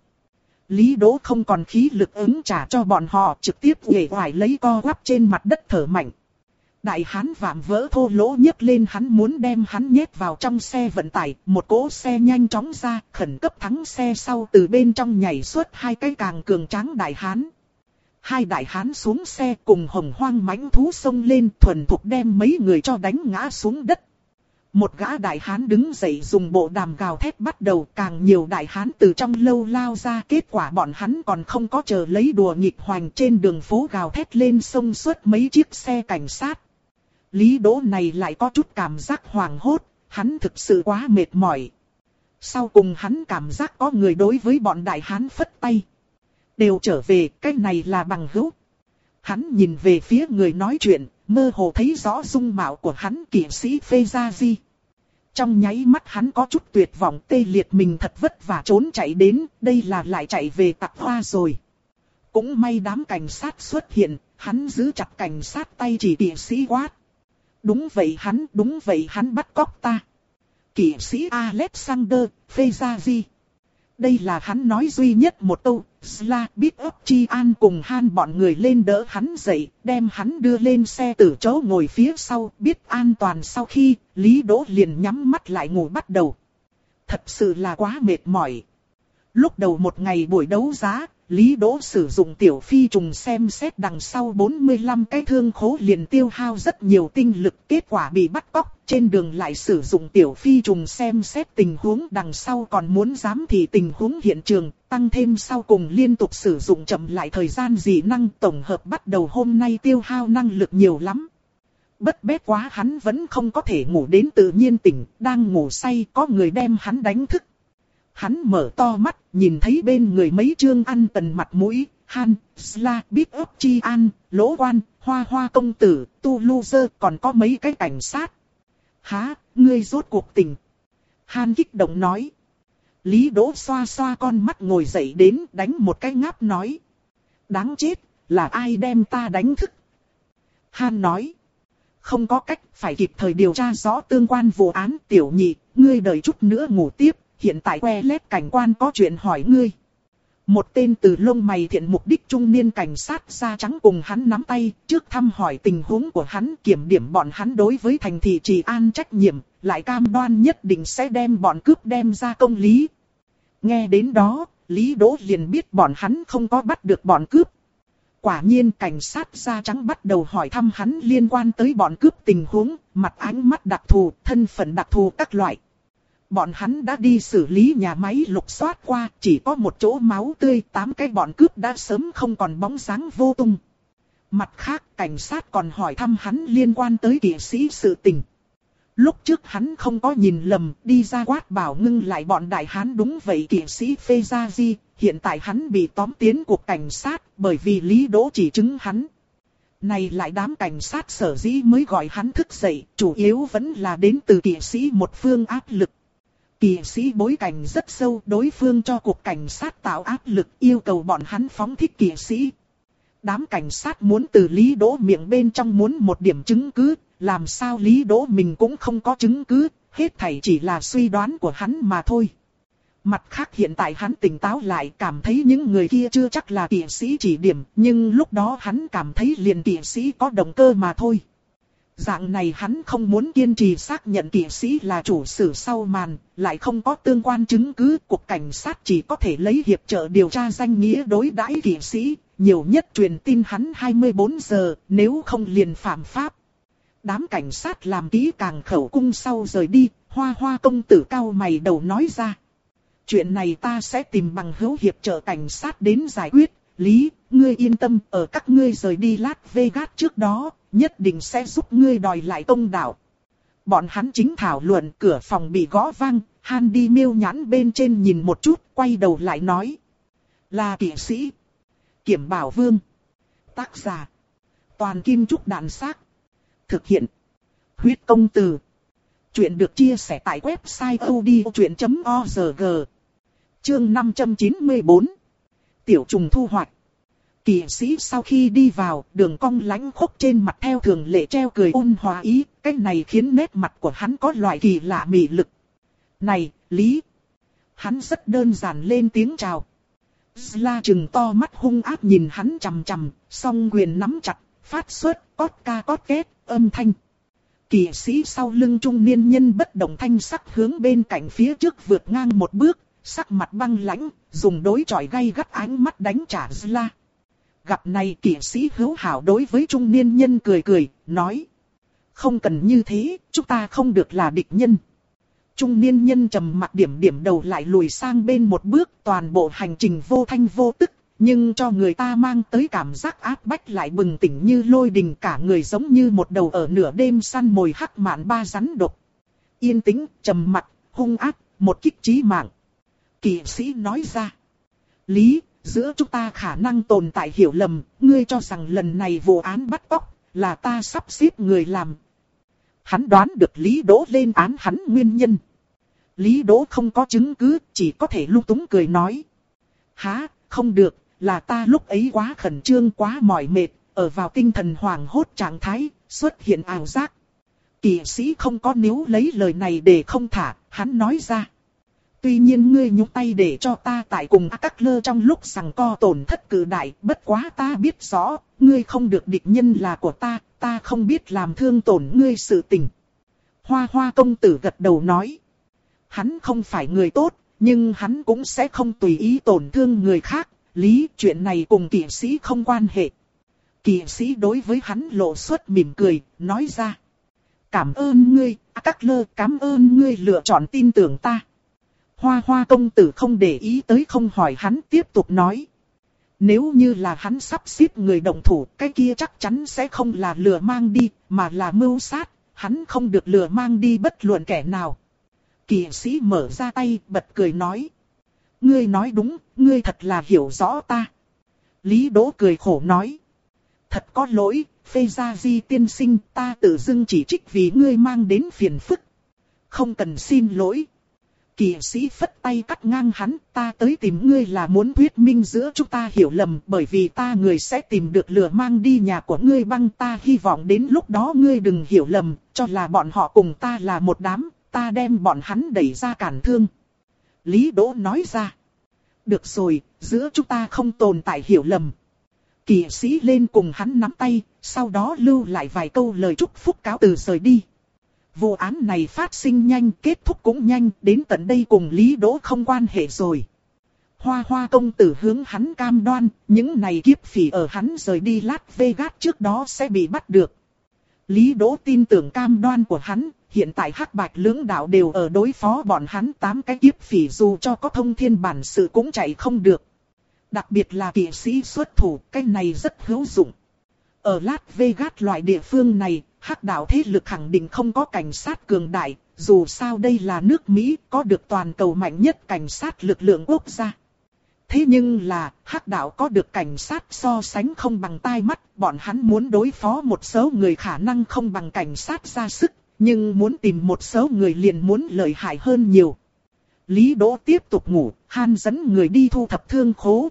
Lý Đỗ không còn khí lực ứng trả cho bọn họ, trực tiếp uể oải lấy co quắp trên mặt đất thở mạnh. Đại hán vạm vỡ thô lỗ nhấc lên hắn muốn đem hắn nhét vào trong xe vận tải, một cỗ xe nhanh chóng ra, khẩn cấp thắng xe sau từ bên trong nhảy xuất hai cái càng cường tráng đại hán. Hai đại hán xuống xe cùng hồng hoang mãnh thú xông lên thuần thục đem mấy người cho đánh ngã xuống đất. Một gã đại hán đứng dậy dùng bộ đàm gào thét bắt đầu, càng nhiều đại hán từ trong lâu lao ra, kết quả bọn hắn còn không có chờ lấy đùa nghịch hoành trên đường phố gào thét lên xông suốt mấy chiếc xe cảnh sát. Lý Đỗ này lại có chút cảm giác hoảng hốt, hắn thực sự quá mệt mỏi. Sau cùng hắn cảm giác có người đối với bọn đại hán phất tay. Đều trở về, cái này là bằng hữu. Hắn nhìn về phía người nói chuyện, mơ hồ thấy rõ dung mạo của hắn, kỵ sĩ Phê Gia Di. Trong nháy mắt hắn có chút tuyệt vọng, tê liệt mình thật vất vả trốn chạy đến, đây là lại chạy về Tặc Hoa rồi. Cũng may đám cảnh sát xuất hiện, hắn giữ chặt cảnh sát tay chỉ kỵ sĩ quát. Đúng vậy hắn, đúng vậy hắn bắt cóc ta. Kỵ sĩ Alexander, Phê Gia Di. Đây là hắn nói duy nhất một câu. Sla, Biết ấp Chi An cùng Han bọn người lên đỡ hắn dậy, đem hắn đưa lên xe từ chỗ ngồi phía sau, biết an toàn sau khi, Lý Đỗ liền nhắm mắt lại ngủ bắt đầu. Thật sự là quá mệt mỏi. Lúc đầu một ngày buổi đấu giá, Lý Đỗ sử dụng tiểu phi trùng xem xét đằng sau bốn mươi lăm cái thương khố liền tiêu hao rất nhiều tinh lực, kết quả bị bắt cóc, trên đường lại sử dụng tiểu phi trùng xem xét tình huống đằng sau còn muốn giám thị tình huống hiện trường, tăng thêm sau cùng liên tục sử dụng chậm lại thời gian dị năng, tổng hợp bắt đầu hôm nay tiêu hao năng lực nhiều lắm. Bất bét quá hắn vẫn không có thể ngủ đến tự nhiên tỉnh, đang ngủ say có người đem hắn đánh thức. Hắn mở to mắt, nhìn thấy bên người mấy trương ăn tần mặt mũi, Han, Sla, Biết ấp Chi An, Lỗ Quan, Hoa Hoa công tử, Tu Lu Dơ, còn có mấy cái cảnh sát. Hả, ngươi rốt cuộc tỉnh. Han kích động nói. Lý Đỗ xoa xoa con mắt ngồi dậy đến đánh một cái ngáp nói. Đáng chết, là ai đem ta đánh thức? Han nói. Không có cách, phải kịp thời điều tra rõ tương quan vụ án. Tiểu nhị, ngươi đợi chút nữa ngủ tiếp. Hiện tại que lét cảnh quan có chuyện hỏi ngươi. Một tên từ lông mày thiện mục đích trung niên cảnh sát da trắng cùng hắn nắm tay, trước thăm hỏi tình huống của hắn, kiểm điểm bọn hắn đối với thành thị trì an trách nhiệm, lại cam đoan nhất định sẽ đem bọn cướp đem ra công lý. Nghe đến đó, Lý Đỗ liền biết bọn hắn không có bắt được bọn cướp. Quả nhiên cảnh sát da trắng bắt đầu hỏi thăm hắn liên quan tới bọn cướp tình huống, mặt ánh mắt đặc thù, thân phận đặc thù các loại. Bọn hắn đã đi xử lý nhà máy lục soát qua, chỉ có một chỗ máu tươi, tám cái bọn cướp đã sớm không còn bóng dáng vô tung. Mặt khác, cảnh sát còn hỏi thăm hắn liên quan tới kỵ sĩ sự tình. Lúc trước hắn không có nhìn lầm, đi ra quát bảo ngưng lại bọn đại hán đúng vậy kỵ sĩ Phê Gia Di, hiện tại hắn bị tóm tiến cuộc cảnh sát, bởi vì Lý Đỗ chỉ chứng hắn. Này lại đám cảnh sát sở dĩ mới gọi hắn thức dậy, chủ yếu vẫn là đến từ kỵ sĩ một phương áp lực. Kỵ sĩ bối cảnh rất sâu, đối phương cho cuộc cảnh sát tạo áp lực yêu cầu bọn hắn phóng thích kỵ sĩ. Đám cảnh sát muốn từ Lý Đỗ miệng bên trong muốn một điểm chứng cứ, làm sao Lý Đỗ mình cũng không có chứng cứ, hết thảy chỉ là suy đoán của hắn mà thôi. Mặt khác hiện tại hắn tỉnh táo lại, cảm thấy những người kia chưa chắc là kỵ sĩ chỉ điểm, nhưng lúc đó hắn cảm thấy liền kỵ sĩ có động cơ mà thôi. Dạng này hắn không muốn kiên trì xác nhận kỵ sĩ là chủ sử sau màn, lại không có tương quan chứng cứ, cuộc cảnh sát chỉ có thể lấy hiệp trợ điều tra danh nghĩa đối đãi kỵ sĩ, nhiều nhất truyền tin hắn hai mươi bốn giờ, nếu không liền phạm pháp. Đám cảnh sát làm kỹ càng khẩu cung sau rời đi, Hoa Hoa công tử cao mày đầu nói ra. Chuyện này ta sẽ tìm bằng hữu hiệp trợ cảnh sát đến giải quyết, Lý, ngươi yên tâm, ở các ngươi rời đi Las Vegas trước đó, nhất định sẽ giúp ngươi đòi lại công đạo. Bọn hắn chính thảo luận, cửa phòng bị gõ vang, Han đi miêu nhãn bên trên nhìn một chút, quay đầu lại nói. Là kỵ sĩ. Kiểm Bảo Vương. Tác giả. Toàn Kim Trúc Đạn Xác. Thực hiện. Huyết Công Từ. Chuyện được chia sẻ tại website odchuyện chấm org. Chương năm trăm chín mươi bốn. Tiểu trùng thu hoạch. Kỵ sĩ sau khi đi vào, đường cong lãnh khốc trên mặt theo thường lệ treo cười ôn hòa ý, cái này khiến nét mặt của hắn có loại kỳ lạ mị lực. Này, Lý! Hắn rất đơn giản lên tiếng chào. Zla trừng to mắt hung ác nhìn hắn chằm chằm, song quyền nắm chặt, phát xuất, cót ca cót két, âm thanh. Kỵ sĩ sau lưng trung niên nhân bất động thanh sắc hướng bên cạnh phía trước vượt ngang một bước, sắc mặt băng lãnh, dùng đối chọi gay gắt ánh mắt đánh trả Zla. Gặp này kỵ sĩ hữu hảo đối với trung niên nhân cười cười, nói. Không cần như thế, chúng ta không được là địch nhân. Trung niên nhân trầm mặc điểm điểm đầu lại lùi sang bên một bước, toàn bộ hành trình vô thanh vô tức, nhưng cho người ta mang tới cảm giác áp bách lại bừng tỉnh như lôi đình, cả người giống như một đầu ở nửa đêm săn mồi hắc mạn ba rắn độc. Yên tĩnh, trầm mặc, hung ác, một kích chí mạng. Kỵ sĩ nói ra. Lý, giữa chúng ta khả năng tồn tại hiểu lầm, ngươi cho rằng lần này vụ án bắt cóc là ta sắp xếp người làm. Hắn đoán được Lý Đỗ lên án hắn nguyên nhân. Lý Đỗ không có chứng cứ, chỉ có thể lung túng cười nói. Hả, không được, là ta lúc ấy quá khẩn trương quá mỏi mệt, ở vào tinh thần hoảng hốt trạng thái, xuất hiện ảo giác. Kỵ sĩ không có níu lấy lời này để không thả, hắn nói ra. Tuy nhiên ngươi nhúc tay để cho ta tại cùng các lơ trong lúc giằng co tổn thất cự đại, bất quá ta biết rõ, ngươi không được địch nhân là của ta, ta không biết làm thương tổn ngươi sự tình. Hoa hoa công tử gật đầu nói. Hắn không phải người tốt, nhưng hắn cũng sẽ không tùy ý tổn thương người khác, Lý, chuyện này cùng kỵ sĩ không quan hệ. Kỵ sĩ đối với hắn lộ xuất mỉm cười, nói ra. Cảm ơn ngươi, các lơ, cảm ơn ngươi lựa chọn tin tưởng ta. Hoa hoa công tử không để ý tới không hỏi hắn tiếp tục nói. Nếu như là hắn sắp xếp người động thủ, cái kia chắc chắn sẽ không là lừa mang đi, mà là mưu sát, hắn không được lừa mang đi bất luận kẻ nào. Kỵ sĩ mở ra tay, bật cười nói. Ngươi nói đúng, ngươi thật là hiểu rõ ta. Lý Đỗ cười khổ nói. Thật có lỗi, Phê Gia Di tiên sinh, ta tự dưng chỉ trích vì ngươi mang đến phiền phức. Không cần xin lỗi. Kỵ sĩ phất tay cắt ngang hắn, ta tới tìm ngươi là muốn thuyết minh giữa chúng ta hiểu lầm, bởi vì ta người sẽ tìm được lừa mang đi nhà của ngươi băng, ta hy vọng đến lúc đó ngươi đừng hiểu lầm, cho là bọn họ cùng ta là một đám, ta đem bọn hắn đẩy ra cản thương. Lý Đỗ nói ra. Được rồi, giữa chúng ta không tồn tại hiểu lầm. Kỵ sĩ lên cùng hắn nắm tay, sau đó lưu lại vài câu lời chúc phúc cáo từ rời đi. Vụ án này phát sinh nhanh, kết thúc cũng nhanh, đến tận đây cùng Lý Đỗ không quan hệ rồi. Hoa hoa công tử hướng hắn cam đoan, những này kiếp phỉ ở hắn rời đi Las Vegas trước đó sẽ bị bắt được. Lý Đỗ tin tưởng cam đoan của hắn, hiện tại hắc bạch lưỡng đạo đều ở đối phó bọn hắn tám cái kiếp phỉ, dù cho có thông thiên bản sự cũng chạy không được. Đặc biệt là kỵ sĩ xuất thủ, cái này rất hữu dụng. Ở Las Vegas loại địa phương này, hắc đạo thế lực khẳng định không có cảnh sát cường đại, dù sao đây là nước Mỹ, có được toàn cầu mạnh nhất cảnh sát lực lượng quốc gia. Thế nhưng là, hắc đạo có được cảnh sát so sánh không bằng tai mắt, bọn hắn muốn đối phó một số người khả năng không bằng cảnh sát ra sức, nhưng muốn tìm một số người liền muốn lợi hại hơn nhiều. Lý Đỗ tiếp tục ngủ, Han dẫn người đi thu thập thương khố.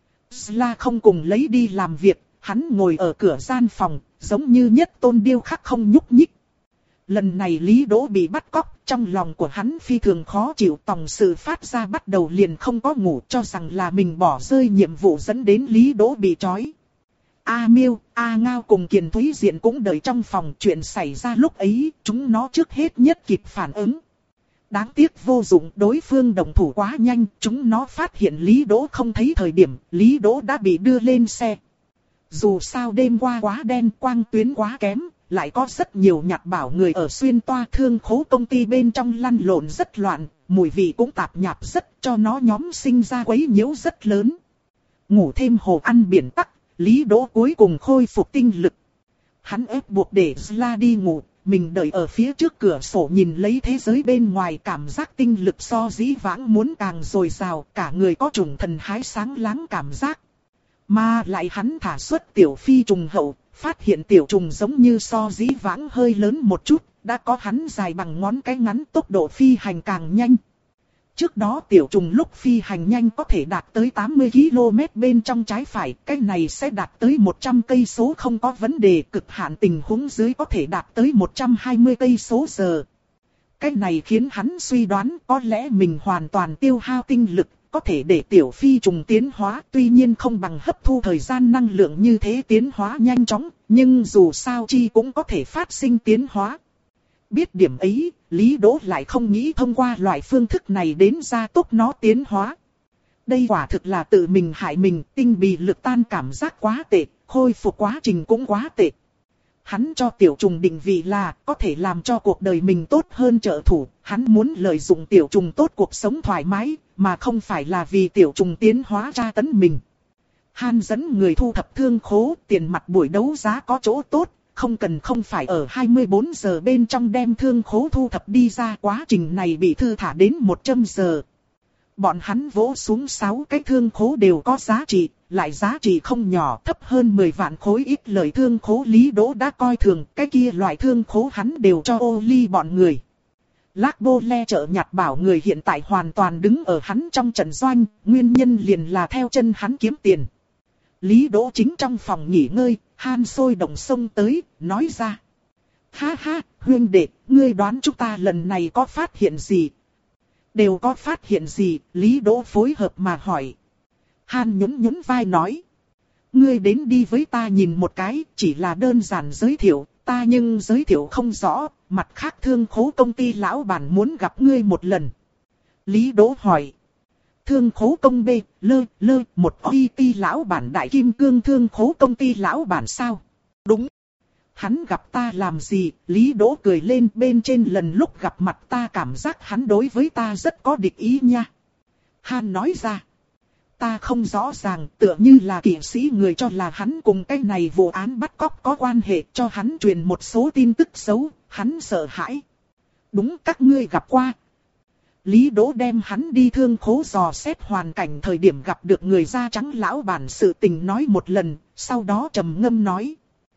Zla không cùng lấy đi làm việc, hắn ngồi ở cửa gian phòng, giống như nhất tôn điêu khắc không nhúc nhích. Lần này Lý Đỗ bị bắt cóc, trong lòng của hắn phi thường khó chịu, tòng sự phát ra bắt đầu liền không có ngủ, cho rằng là mình bỏ rơi nhiệm vụ dẫn đến Lý Đỗ bị trói. A Miêu, A Ngao cùng Kiền Thúy Diện cũng đợi trong phòng, chuyện xảy ra lúc ấy, chúng nó trước hết nhất kịp phản ứng. Đáng tiếc vô dụng, đối phương động thủ quá nhanh, chúng nó phát hiện Lý Đỗ không thấy thời điểm, Lý Đỗ đã bị đưa lên xe. Dù sao đêm qua quá đen, quang tuyến quá kém, lại có rất nhiều nhặt bảo người ở xuyên toa thương khố công ty bên trong lăn lộn rất loạn, mùi vị cũng tạp nhạp rất, cho nó nhóm sinh ra quấy nhiễu rất lớn. Ngủ thêm hồ ăn biển tắc, Lý Đỗ cuối cùng khôi phục tinh lực. Hắn ép buộc để Zla đi ngủ, mình đợi ở phía trước cửa sổ nhìn lấy thế giới bên ngoài, cảm giác tinh lực so dĩ vãng muốn càng dồi dào, cả người có trùng thần hái sáng láng cảm giác. Mà lại hắn thả xuất tiểu phi trùng hậu, phát hiện tiểu trùng giống như so dĩ vãng hơi lớn một chút, đã có hắn dài bằng ngón cái ngắn, tốc độ phi hành càng nhanh. Trước đó tiểu trùng lúc phi hành nhanh có thể đạt tới tám mươi ki lô mét bên trong trái phải, cái này sẽ đạt tới một trăm cây số không có vấn đề, cực hạn tình huống dưới có thể đạt tới một trăm hai mươi cây số giờ. Cái này khiến hắn suy đoán có lẽ mình hoàn toàn tiêu hao tinh lực, có thể để tiểu phi trùng tiến hóa, tuy nhiên không bằng hấp thu thời gian năng lượng như thế tiến hóa nhanh chóng, nhưng dù sao chi cũng có thể phát sinh tiến hóa. Biết điểm ấy, Lý Đỗ lại không nghĩ thông qua loại phương thức này đến gia tốc nó tiến hóa. Đây quả thực là tự mình hại mình, tinh bì lực tan cảm giác quá tệ, khôi phục quá trình cũng quá tệ. Hắn cho tiểu trùng định vị là có thể làm cho cuộc đời mình tốt hơn trợ thủ, hắn muốn lợi dụng tiểu trùng tốt cuộc sống thoải mái, mà không phải là vì tiểu trùng tiến hóa tra tấn mình. Han dẫn người thu thập thương khố, tiền mặt buổi đấu giá có chỗ tốt, không cần không phải ở hai mươi bốn giờ bên trong đem thương khố thu thập đi ra, quá trình này bị thư thả đến một trăm giờ. Bọn hắn vỗ xuống sáu cái thương khố đều có giá trị, lại giá trị không nhỏ, thấp hơn mười vạn khối ít lời thương khố Lý Đỗ đã coi thường, cái kia loại thương khố hắn đều cho ô ly bọn người. Lác Bô Le chợ nhặt bảo người hiện tại hoàn toàn đứng ở hắn trong trận doanh, nguyên nhân liền là theo chân hắn kiếm tiền. Lý Đỗ chính trong phòng nghỉ ngơi, Han sôi động sông tới, nói ra. Ha ha, huynh đệ, ngươi đoán chúng ta lần này có phát hiện gì? Đều có phát hiện gì? Lý Đỗ phối hợp mà hỏi. Han nhún nhún vai nói. Ngươi đến đi với ta nhìn một cái, chỉ là đơn giản giới thiệu, ta nhưng giới thiệu không rõ, mặt khác thương khố công ty lão bản muốn gặp ngươi một lần. Lý Đỗ hỏi. Thương khố công B, lơ, lơ, một o i tê lão bản đại kim cương thương khố công ty lão bản sao? Đúng. Hắn gặp ta làm gì? Lý Đỗ cười lên, bên trên lần lúc gặp mặt ta cảm giác hắn đối với ta rất có địch ý nha. Han nói ra. Ta không rõ ràng, tựa như là kỵ sĩ người cho là hắn cùng cái này vụ án bắt cóc có quan hệ, cho hắn truyền một số tin tức xấu, hắn sợ hãi. Đúng, các ngươi gặp qua. Lý Đỗ đem hắn đi thương khố dò xét hoàn cảnh thời điểm gặp được người da trắng lão bản sự tình nói một lần, sau đó trầm ngâm nói.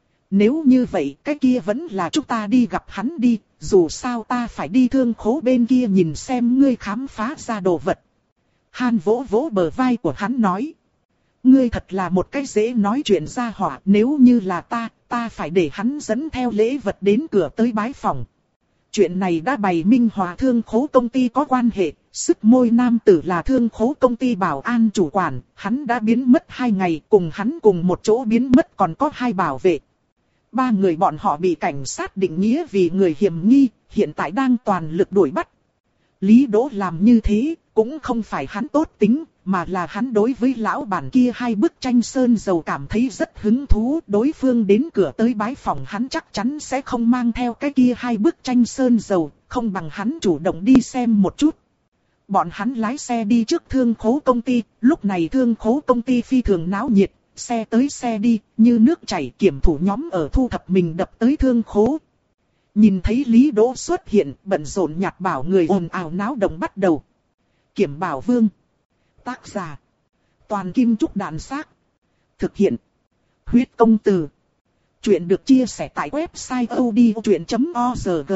Nếu như vậy, cái kia vẫn là chúng ta đi gặp hắn đi, dù sao ta phải đi thương khố bên kia nhìn xem ngươi khám phá ra đồ vật. Han vỗ vỗ bờ vai của hắn nói. Ngươi thật là một cái dễ nói chuyện ra hỏa, nếu như là ta, ta phải để hắn dẫn theo lễ vật đến cửa tới bái phòng. Chuyện này đã bày minh hòa thương khố công ty có quan hệ, sức môi nam tử là thương khố công ty bảo an chủ quản, hắn đã biến mất hai ngày, cùng hắn cùng một chỗ biến mất còn có hai bảo vệ. Ba người bọn họ bị cảnh sát định nghĩa vì người hiểm nghi, hiện tại đang toàn lực đuổi bắt. Lý Đỗ làm như thế, cũng không phải hắn tốt tính, mà là hắn đối với lão bản kia hai bức tranh sơn dầu cảm thấy rất hứng thú. Đối phương đến cửa tới bái phòng hắn chắc chắn sẽ không mang theo cái kia hai bức tranh sơn dầu, không bằng hắn chủ động đi xem một chút. Bọn hắn lái xe đi trước thương khố công ty, lúc này thương khố công ty phi thường náo nhiệt, xe tới xe đi, như nước chảy, kiểm thủ nhóm ở thu thập mình đập tới thương khố. Nhìn thấy Lý Đỗ xuất hiện, bận rộn nhặt bảo người ồn ào náo động bắt đầu. Kiểm Bảo Vương. Tác giả. Toàn Kim Trúc Đàn Xác. Thực hiện. Huyết Công Từ. Chuyện được chia sẻ tại website odchuyện chấm org.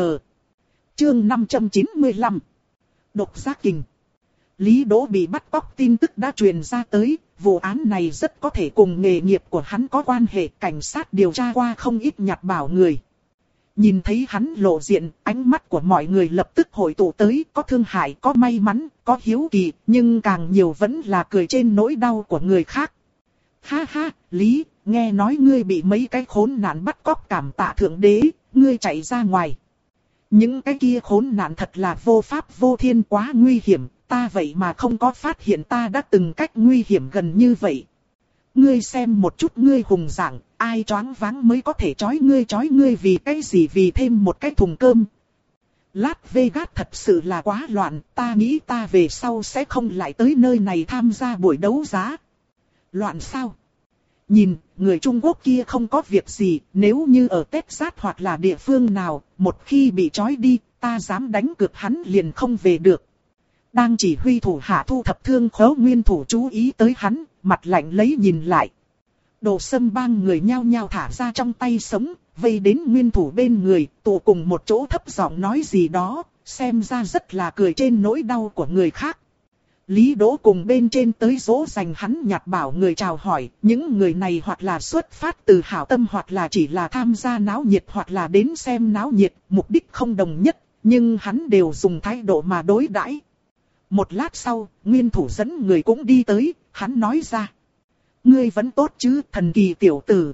Chương năm trăm chín mươi lăm. Độc giác kình. Lý Đỗ bị bắt cóc tin tức đã truyền ra tới, vụ án này rất có thể cùng nghề nghiệp của hắn có quan hệ, cảnh sát điều tra qua không ít nhặt bảo người. Nhìn thấy hắn lộ diện, ánh mắt của mọi người lập tức hội tụ tới, có thương hại, có may mắn, có hiếu kỳ, nhưng càng nhiều vẫn là cười trên nỗi đau của người khác. Ha ha, Lý, nghe nói ngươi bị mấy cái khốn nạn bắt cóc, cảm tạ thượng đế, ngươi chạy ra ngoài. Những cái kia khốn nạn thật là vô pháp vô thiên, quá nguy hiểm, ta vậy mà không có phát hiện ta đã từng cách nguy hiểm gần như vậy. Ngươi xem một chút ngươi hùng dạng, ai choáng váng mới có thể trói ngươi trói ngươi vì cái gì, vì thêm một cái thùng cơm. Las Vegas thật sự là quá loạn, ta nghĩ ta về sau sẽ không lại tới nơi này tham gia buổi đấu giá. Loạn sao? Nhìn, người Trung Quốc kia không có việc gì, nếu như ở Texas hoặc là địa phương nào, một khi bị trói đi, ta dám đánh cược hắn liền không về được. Đang chỉ huy thủ hạ thu thập thương khố nguyên thủ chú ý tới hắn, mặt lạnh lấy nhìn lại. Đồ Sâm bang người nhao nhao thả ra trong tay sống, vây đến nguyên thủ bên người, tụ cùng một chỗ thấp giọng nói gì đó, xem ra rất là cười trên nỗi đau của người khác. Lý Đỗ cùng bên trên tới dỗ dành hắn nhặt bảo người chào hỏi, những người này hoặc là xuất phát từ hảo tâm hoặc là chỉ là tham gia náo nhiệt hoặc là đến xem náo nhiệt, mục đích không đồng nhất, nhưng hắn đều dùng thái độ mà đối đãi. Một lát sau, nguyên thủ dẫn người cũng đi tới, hắn nói ra. Ngươi vẫn tốt chứ, thần kỳ tiểu tử.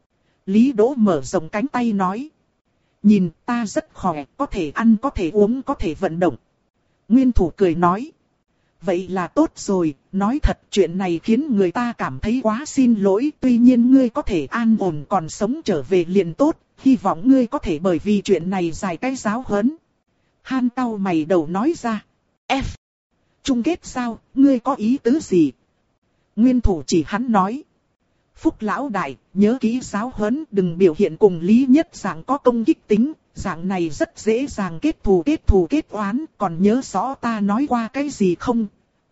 Lý Đỗ mở rộng cánh tay nói. Nhìn ta rất khỏe, có thể ăn, có thể uống, có thể vận động. Nguyên thủ cười nói. Vậy là tốt rồi, nói thật chuyện này khiến người ta cảm thấy quá xin lỗi. Tuy nhiên ngươi có thể an ổn còn sống trở về liền tốt, hy vọng ngươi có thể bởi vì chuyện này giải cái giáo huấn. Han cau mày đầu nói ra. F. Chung kết sao, ngươi có ý tứ gì? Nguyên thủ chỉ hắn nói. Phúc lão đại, nhớ kỹ giáo huấn, đừng biểu hiện cùng Lý Nhất Dạng có công kích tính. Dạng này rất dễ dàng kết thù kết thù kết oán, còn nhớ rõ ta nói qua cái gì không?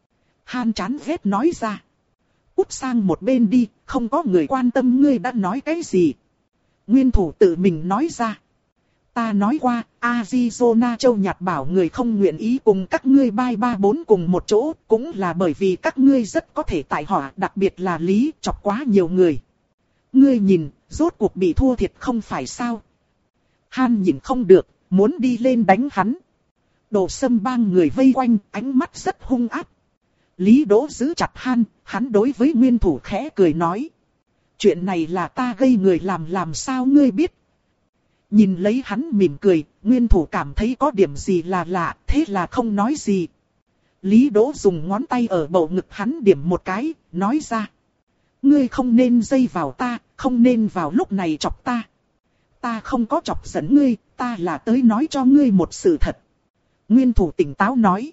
Han chán ghét nói ra. Cút sang một bên đi, không có người quan tâm ngươi đã nói cái gì. Nguyên thủ tự mình nói ra. Ta nói qua, Arizona Châu nhặt bảo người không nguyện ý cùng các ngươi bai ba bốn cùng một chỗ, cũng là bởi vì các ngươi rất có thể tại họa, đặc biệt là Lý chọc quá nhiều người. Ngươi nhìn, rốt cuộc bị thua thiệt không phải sao? Han nhìn không được, muốn đi lên đánh hắn. Đồ Sâm bang người vây quanh, ánh mắt rất hung ác. Lý Đỗ giữ chặt Han, hắn đối với nguyên thủ khẽ cười nói. Chuyện này là ta gây người làm làm sao ngươi biết? Nhìn lấy hắn mỉm cười, nguyên thủ cảm thấy có điểm gì là lạ, thế là không nói gì. Lý Đỗ dùng ngón tay ở bầu ngực hắn điểm một cái, nói ra. Ngươi không nên dây vào ta, không nên vào lúc này chọc ta. Ta không có chọc giận ngươi, ta là tới nói cho ngươi một sự thật. Nguyên thủ tỉnh táo nói.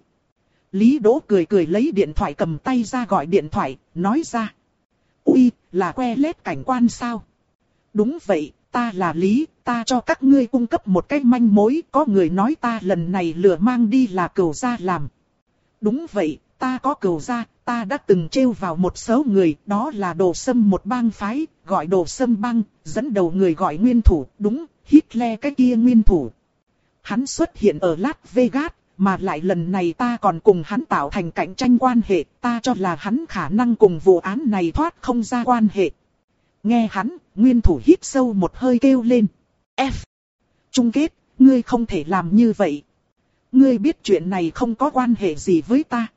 Lý Đỗ cười cười lấy điện thoại cầm tay ra gọi điện thoại, nói ra. Ui, là que lét cảnh quan sao? Đúng vậy, ta là Lý, ta cho các ngươi cung cấp một cái manh mối, có người nói ta lần này lừa mang đi là cừu gia làm. Đúng vậy, ta có cừu gia, ta đã từng trêu vào một số người, đó là Đồ Sâm một bang phái, gọi Đồ Sâm bang, dẫn đầu người gọi nguyên thủ, đúng, Hitler cái kia nguyên thủ. Hắn xuất hiện ở Las Vegas, mà lại lần này ta còn cùng hắn tạo thành cạnh tranh quan hệ, ta cho là hắn khả năng cùng vụ án này thoát không ra quan hệ. Nghe hắn, nguyên thủ hít sâu một hơi kêu lên. F. Chung kết, ngươi không thể làm như vậy. Ngươi biết chuyện này không có quan hệ gì với ta.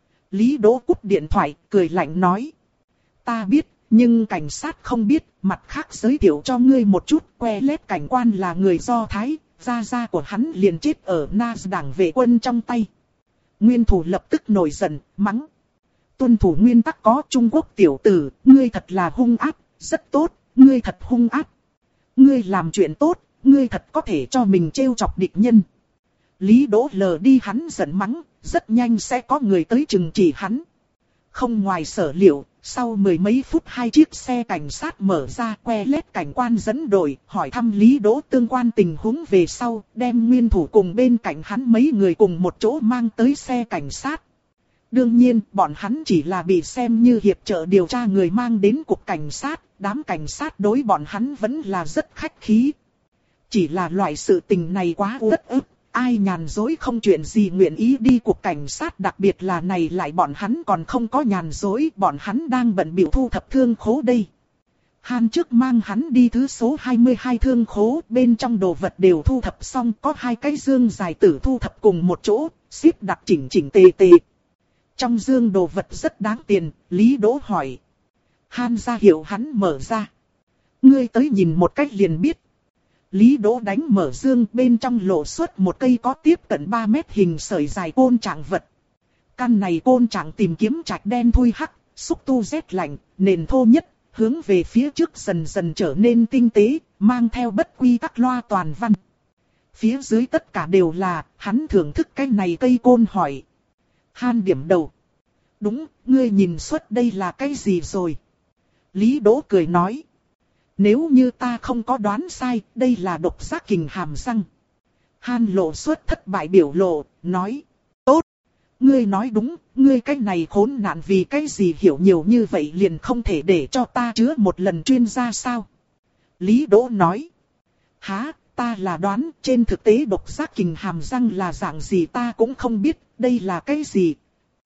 Lý Đỗ cúp điện thoại, cười lạnh nói. Ta biết, nhưng cảnh sát không biết, mặt khác giới thiệu cho ngươi một chút. Que lét cảnh quan là người Do Thái, gia gia của hắn liền chết ở Nazi đảng vệ quân trong tay. Nguyên thủ lập tức nổi giận, mắng. Tuân thủ nguyên tắc có Trung Quốc tiểu tử, ngươi thật là hung ác, rất tốt, ngươi thật hung ác. Ngươi làm chuyện tốt, ngươi thật có thể cho mình trêu chọc địch nhân. Lý Đỗ lờ đi hắn giận mắng, rất nhanh sẽ có người tới trừng trị hắn. Không ngoài sở liệu, sau mười mấy phút hai chiếc xe cảnh sát mở ra, que lét cảnh quan dẫn đội, hỏi thăm Lý Đỗ tương quan tình huống về sau, đem nguyên thủ cùng bên cạnh hắn mấy người cùng một chỗ mang tới xe cảnh sát. Đương nhiên, bọn hắn chỉ là bị xem như hiệp trợ điều tra người mang đến cục cảnh sát, đám cảnh sát đối bọn hắn vẫn là rất khách khí. Chỉ là loại sự tình này quá uất ức, ai nhàn dối không chuyện gì nguyện ý đi cục cảnh sát, đặc biệt là này lại bọn hắn còn không có nhàn dối, bọn hắn đang bận bịu thu thập thương khố đây. Han trước mang hắn đi thứ số hai mươi hai thương khố, bên trong đồ vật đều thu thập xong, có hai cái dương dài tử thu thập cùng một chỗ, xếp đặt chỉnh chỉnh tề tề. Trong dương đồ vật rất đáng tiền, Lý Đỗ hỏi. Han ra hiệu hắn mở ra. Ngươi tới nhìn một cách liền biết. Lý Đỗ đánh mở dương, bên trong lộ xuất một cây có tiếp cận ba mét hình sợi dài côn trạng vật. Căn này côn trạng tìm kiếm trạch đen thui hắc, xúc tu rét lạnh, nền thô nhất, hướng về phía trước dần dần trở nên tinh tế, mang theo bất quy tắc loa toàn văn. Phía dưới tất cả đều là, hắn thưởng thức cái này cây côn hỏi. Han điểm đầu. Đúng, ngươi nhìn xuất đây là cái gì rồi? Lý Đỗ cười nói. Nếu như ta không có đoán sai, đây là độc giác kình hàm răng. Han lộ xuất thất bại biểu lộ, nói. Tốt. Ngươi nói đúng, ngươi cái này khốn nạn vì cái gì hiểu nhiều như vậy liền không thể để cho ta chứa một lần chuyên gia sao? Lý Đỗ nói. Hả, ta là đoán, trên thực tế độc giác kình hàm răng là dạng gì ta cũng không biết, đây là cái gì.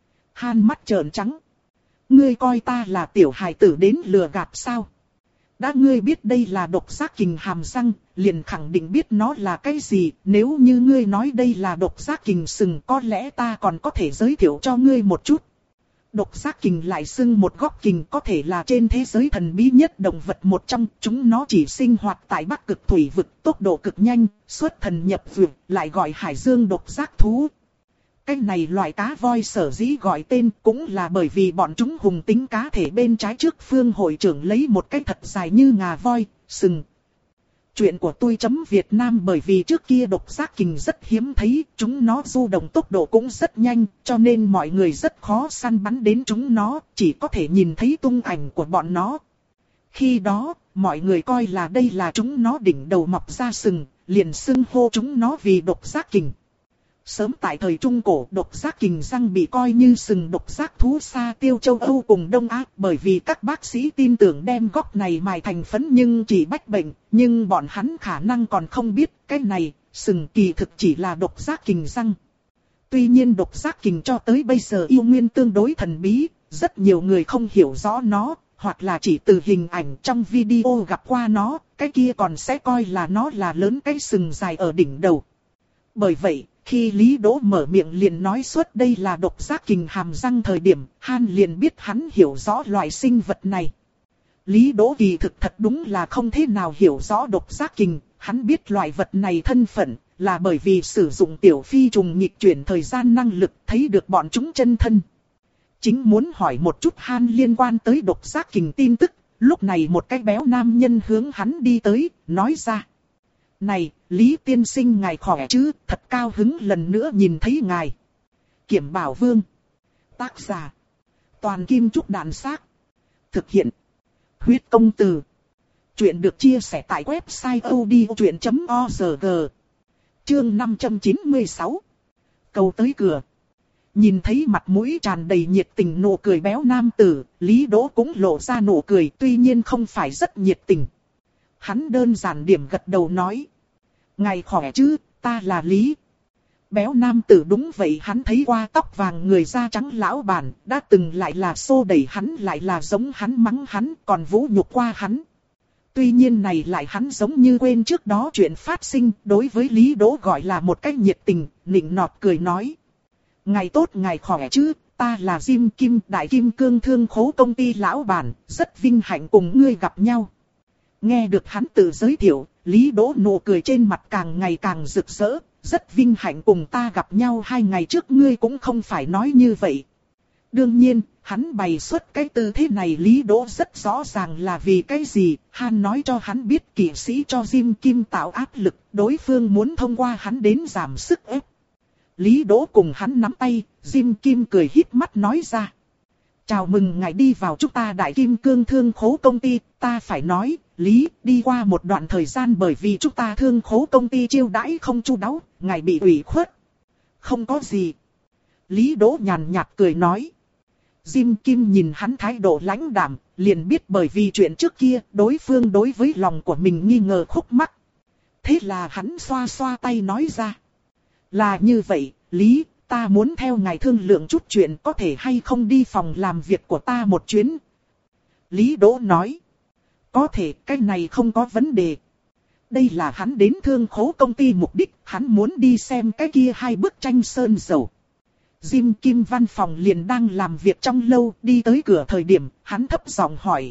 Han mắt trợn trắng. Ngươi coi ta là tiểu hài tử đến lừa gạt sao? Đã ngươi biết đây là độc giác kình hàm răng, liền khẳng định biết nó là cái gì. Nếu như ngươi nói đây là độc giác kình sừng, có lẽ ta còn có thể giới thiệu cho ngươi một chút. Độc giác kình lại xưng một góc kình, có thể là trên thế giới thần bí nhất động vật một trong. Chúng nó chỉ sinh hoạt tại Bắc Cực thủy vực, tốc độ cực nhanh, xuất thần nhập vực, lại gọi hải dương độc giác thú. Cái này loại cá voi sở dĩ gọi tên cũng là bởi vì bọn chúng hùng tính cá thể bên trái trước phương hội trưởng lấy một cái thật dài như ngà voi, sừng. Chuyện của tôi chấm Việt Nam bởi vì trước kia độc giác kình rất hiếm thấy, chúng nó du động tốc độ cũng rất nhanh, cho nên mọi người rất khó săn bắn đến chúng nó, chỉ có thể nhìn thấy tung ảnh của bọn nó. Khi đó, mọi người coi là đây là chúng nó đỉnh đầu mọc ra sừng, liền xưng hô chúng nó vì độc giác kình. Sớm tại thời Trung Cổ, độc giác kình răng bị coi như sừng độc giác thú xa tiêu châu Âu cùng Đông Á, bởi vì các bác sĩ tin tưởng đem góc này mài thành phấn nhưng chỉ bách bệnh, nhưng bọn hắn khả năng còn không biết cái này, sừng kỳ thực chỉ là độc giác kình răng. Tuy nhiên độc giác kình cho tới bây giờ yêu nguyên tương đối thần bí, rất nhiều người không hiểu rõ nó, hoặc là chỉ từ hình ảnh trong video gặp qua nó, cái kia còn sẽ coi là nó là lớn cái sừng dài ở đỉnh đầu. Bởi vậy, khi Lý Đỗ mở miệng liền nói suốt đây là độc giác kình hàm răng thời điểm, Han liền biết hắn hiểu rõ loại sinh vật này. Lý Đỗ kỳ thực thật đúng là không thế nào hiểu rõ độc giác kình, hắn biết loại vật này thân phận, là bởi vì sử dụng tiểu phi trùng nghịch chuyển thời gian năng lực thấy được bọn chúng chân thân. Chính muốn hỏi một chút Han liên quan tới độc giác kình tin tức, lúc này một cái béo nam nhân hướng hắn đi tới, nói ra. Này, Lý tiên sinh ngài khỏe chứ, thật cao hứng lần nữa nhìn thấy ngài. Kiểm Bảo Vương. Tác giả. Toàn Kim Trúc Đàn Xác. Thực hiện. Huyết Công Từ. Chuyện được chia sẻ tại website odchuyện chấm org. Chương năm trăm chín mươi sáu. Cầu tới cửa. Nhìn thấy mặt mũi tràn đầy nhiệt tình nụ cười béo nam tử, Lý Đỗ cũng lộ ra nụ cười tuy nhiên không phải rất nhiệt tình. Hắn đơn giản điểm gật đầu nói. Ngài khỏe chứ, ta là Lý. Béo nam tử đúng vậy, hắn thấy qua tóc vàng người da trắng lão bản, đã từng lại là xô đẩy hắn, lại là giống hắn mắng hắn, còn vũ nhục qua hắn. Tuy nhiên này lại hắn giống như quên trước đó chuyện phát sinh, đối với Lý Đỗ gọi là một cách nhiệt tình, nịnh nọt cười nói. Ngài tốt ngài khỏe chứ, ta là Diêm Kim, Đại Kim Cương Thương Khố công ty lão bản, rất vinh hạnh cùng ngươi gặp nhau. Nghe được hắn tự giới thiệu, Lý Đỗ nụ cười trên mặt càng ngày càng rực rỡ, rất vinh hạnh cùng ta gặp nhau hai ngày trước ngươi cũng không phải nói như vậy. Đương nhiên, hắn bày xuất cái tư thế này Lý Đỗ rất rõ ràng là vì cái gì, Han nói cho hắn biết kỵ sĩ cho Diêm Kim tạo áp lực, đối phương muốn thông qua hắn đến giảm sức ép. Lý Đỗ cùng hắn nắm tay, Diêm Kim cười híp mắt nói ra. Chào mừng ngài đi vào chúng ta Đại Kim Cương Thương Khố công ty, ta phải nói, Lý, đi qua một đoạn thời gian bởi vì chúng ta thương khố công ty chiêu đãi không chu đáo, ngài bị ủy khuất. Không có gì. Lý Đỗ nhàn nhạt cười nói. Diêm Kim nhìn hắn thái độ lãnh đạm, liền biết bởi vì chuyện trước kia, đối phương đối với lòng của mình nghi ngờ khúc mắc. Thế là hắn xoa xoa tay nói ra. Là như vậy, Lý, ta muốn theo ngài thương lượng chút chuyện có thể hay không đi phòng làm việc của ta một chuyến. Lý Đỗ nói. Có thể, cái này không có vấn đề. Đây là hắn đến thương khố công ty mục đích, hắn muốn đi xem cái kia hai bức tranh sơn dầu. Diêm Kim văn phòng liền đang làm việc trong lâu, đi tới cửa thời điểm, hắn thấp giọng hỏi.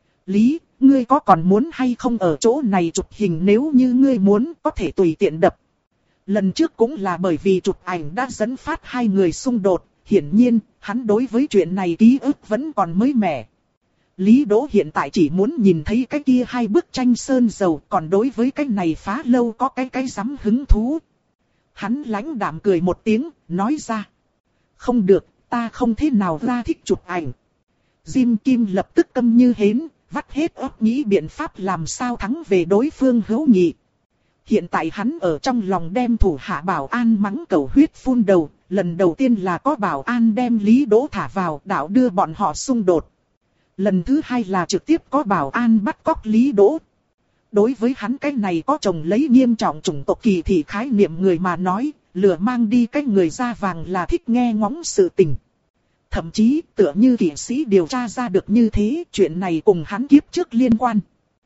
Lý, ngươi có còn muốn hay không ở chỗ này chụp hình, nếu như ngươi muốn, có thể tùy tiện đập. Lần trước cũng là bởi vì chụp ảnh đã dẫn phát hai người xung đột, hiển nhiên, hắn đối với chuyện này ký ức vẫn còn mới mẻ. Lý Đỗ hiện tại chỉ muốn nhìn thấy cái kia hai bức tranh sơn dầu, còn đối với cái này phá lâu có cái cái dám hứng thú. Hắn lãnh đạm cười một tiếng, nói ra. Không được, ta không thế nào ra thích chụp ảnh. Diêm Kim lập tức câm như hến, vắt hết óc nghĩ biện pháp làm sao thắng về đối phương hữu nghị. Hiện tại hắn ở trong lòng đem thủ hạ bảo an mắng cầu huyết phun đầu, lần đầu tiên là có bảo an đem Lý Đỗ thả vào đạo đưa bọn họ xung đột. Lần thứ hai là trực tiếp có bảo an bắt cóc Lý Đỗ. đối với hắn cái này có chồng lấy nghiêm trọng chủng tộc kỳ thị khái niệm người mà nói, lừa mang đi cái người da vàng là thích nghe ngóng sự tình. Thậm chí tựa như kỵ sĩ điều tra ra được như thế, chuyện này cùng hắn kiếp trước liên quan.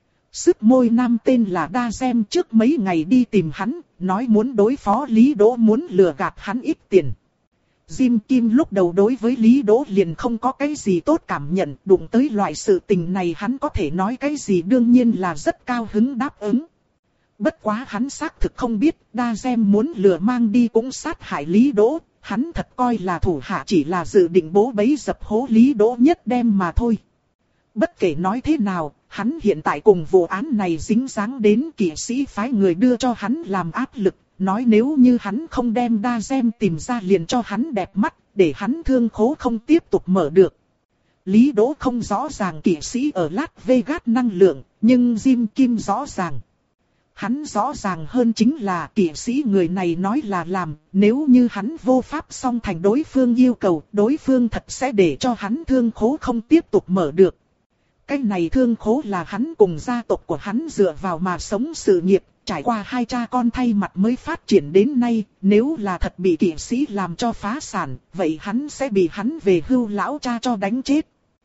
Sức môi nam tên là Đa Gem trước mấy ngày đi tìm hắn, nói muốn đối phó Lý Đỗ, muốn lừa gạt hắn ít tiền. Jim Kim lúc đầu đối với Lý Đỗ liền không có cái gì tốt cảm nhận, đụng tới loại sự tình này hắn có thể nói cái gì đương nhiên là rất cao hứng đáp ứng. Bất quá hắn xác thực không biết, Đa Gem muốn lừa mang đi cũng sát hại Lý Đỗ, hắn thật coi là thủ hạ chỉ là dự định bố bấy dập hố Lý Đỗ nhất đem mà thôi. Bất kể nói thế nào, hắn hiện tại cùng vụ án này dính dáng đến kỵ sĩ phái người đưa cho hắn làm áp lực, nói nếu như hắn không đem Đa Gem tìm ra liền cho hắn đẹp mắt, để hắn thương khố không tiếp tục mở được. Lý Đỗ không rõ ràng kỵ sĩ ở Las Vegas năng lượng, nhưng Jim Kim rõ ràng. Hắn rõ ràng hơn chính là kỵ sĩ người này nói là làm, nếu như hắn vô pháp song thành đối phương yêu cầu, đối phương thật sẽ để cho hắn thương khố không tiếp tục mở được. Cái này thương khố là hắn cùng gia tộc của hắn dựa vào mà sống sự nghiệp, trải qua hai cha con thay mặt mới phát triển đến nay, nếu là thật bị kỵ sĩ làm cho phá sản, vậy hắn sẽ bị hắn về hưu lão cha cho đánh chết.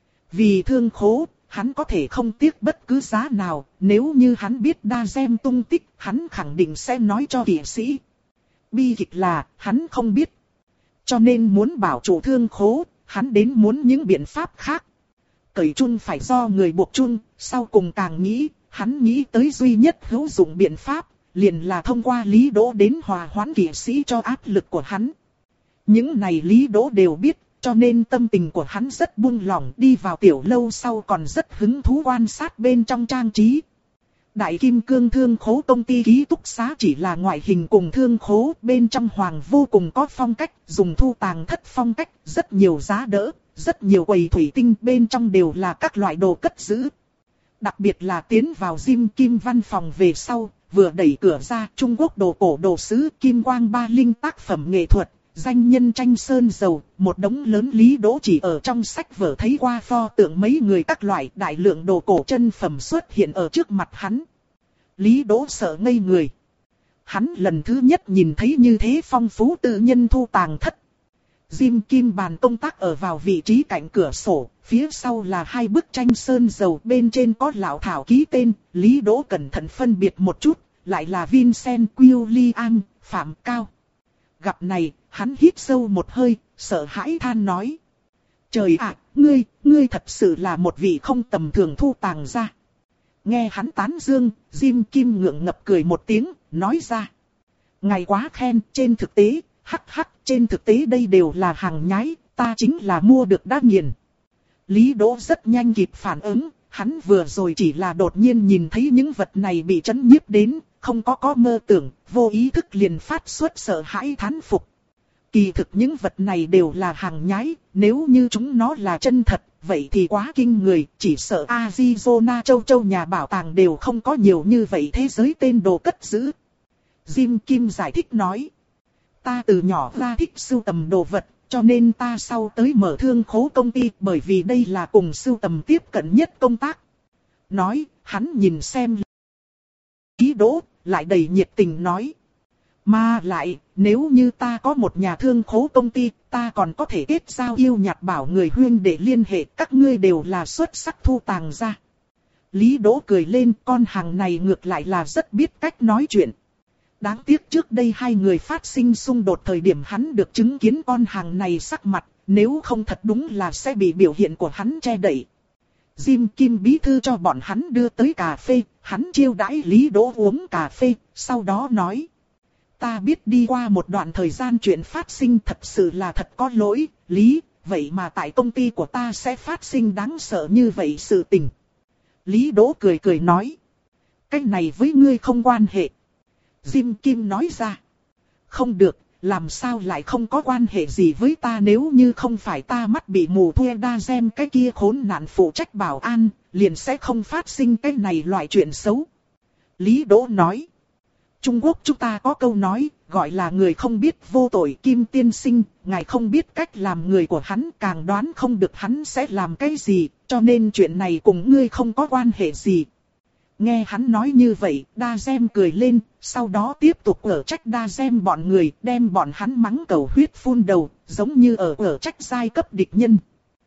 Vì thương khố, hắn có thể không tiếc bất cứ giá nào, nếu như hắn biết Đa Gem tung tích, hắn khẳng định sẽ nói cho kỵ sĩ. Bi kịch là, hắn không biết. Cho nên muốn bảo trụ thương khố, hắn đến muốn những biện pháp khác. Cởi chun phải do người buộc chun, sau cùng càng nghĩ, hắn nghĩ tới duy nhất hữu dụng biện pháp, liền là thông qua Lý Đỗ đến hòa hoãn kỵ sĩ cho áp lực của hắn. Những này Lý Đỗ đều biết, cho nên tâm tình của hắn rất buông lỏng, đi vào tiểu lâu sau còn rất hứng thú quan sát bên trong trang trí. Đại Kim Cương thương khố công ty ký túc xá chỉ là ngoại hình cùng thương khố, bên trong hoàng vô cùng có phong cách, dùng thu tàng thất phong cách, rất nhiều giá đỡ, rất nhiều quầy thủy tinh, bên trong đều là các loại đồ cất giữ. Đặc biệt là tiến vào Jim Kim văn phòng về sau, vừa đẩy cửa ra, Trung Quốc đồ cổ đồ sứ Kim Quang Ba Linh tác phẩm nghệ thuật, danh nhân tranh sơn dầu, một đống lớn Lý Đỗ chỉ ở trong sách vở thấy qua pho tượng mấy người các loại, đại lượng đồ cổ chân phẩm xuất hiện ở trước mặt hắn. Lý Đỗ sợ ngây người. Hắn lần thứ nhất nhìn thấy như thế phong phú tự nhân thu tàng thất. Jim Kim bàn công tác ở vào vị trí cạnh cửa sổ, phía sau là hai bức tranh sơn dầu, bên trên có lão thảo ký tên, Lý Đỗ cẩn thận phân biệt một chút, lại là Vincent William, Phạm Cao. Gặp này, hắn hít sâu một hơi, sợ hãi than nói. Trời ạ, ngươi, ngươi thật sự là một vị không tầm thường thu tàng gia. Nghe hắn tán dương, Jim Kim ngượng ngập cười một tiếng, nói ra. Ngài quá khen, trên thực tế, hắc hắc, trên thực tế đây đều là hàng nhái, ta chính là mua được đã nghiền. Lý Đỗ rất nhanh kịp phản ứng, hắn vừa rồi chỉ là đột nhiên nhìn thấy những vật này bị chấn nhiếp đến, không có có mơ tưởng, vô ý thức liền phát xuất sợ hãi thán phục. Kỳ thực những vật này đều là hàng nhái, nếu như chúng nó là chân thật, vậy thì quá kinh người, chỉ sợ Arizona châu châu nhà bảo tàng đều không có nhiều như vậy thế giới tên đồ cất giữ. Jim Kim giải thích nói, ta từ nhỏ ra thích sưu tầm đồ vật, cho nên ta sau tới mở thương khố công ty, bởi vì đây là cùng sưu tầm tiếp cận nhất công tác. Nói, hắn nhìn xem Lý Đỗ, lại đầy nhiệt tình nói. Mà lại, nếu như ta có một nhà thương khố công ty, ta còn có thể kết giao yêu nhặt bảo người huyên để liên hệ, các ngươi đều là xuất sắc thu tàng ra. Lý Đỗ cười lên, con hàng này ngược lại là rất biết cách nói chuyện. Đáng tiếc trước đây hai người phát sinh xung đột thời điểm hắn được chứng kiến con hàng này sắc mặt, nếu không thật đúng là sẽ bị biểu hiện của hắn che đậy. Jim Kim bí thư cho bọn hắn đưa tới cà phê, hắn chiêu đãi Lý Đỗ uống cà phê, sau đó nói. Ta biết đi qua một đoạn thời gian chuyện phát sinh thật sự là thật có lỗi, Lý, vậy mà tại công ty của ta sẽ phát sinh đáng sợ như vậy sự tình. Lý Đỗ cười cười nói. Cái này với ngươi không quan hệ. Jim Kim nói ra. Không được, làm sao lại không có quan hệ gì với ta, nếu như không phải ta mắt bị mù thuê Đa Gem cái kia khốn nạn phụ trách bảo an, liền sẽ không phát sinh cái này loại chuyện xấu. Lý Đỗ nói. Trung Quốc chúng ta có câu nói, gọi là người không biết vô tội Kim tiên sinh, ngài không biết cách làm người của hắn, càng đoán không được hắn sẽ làm cái gì, cho nên chuyện này cùng ngươi không có quan hệ gì. Nghe hắn nói như vậy, Đa Gem cười lên, sau đó tiếp tục ở trách Đa Gem bọn người, đem bọn hắn mắng cầu huyết phun đầu, giống như ở ở trách giai cấp địch nhân.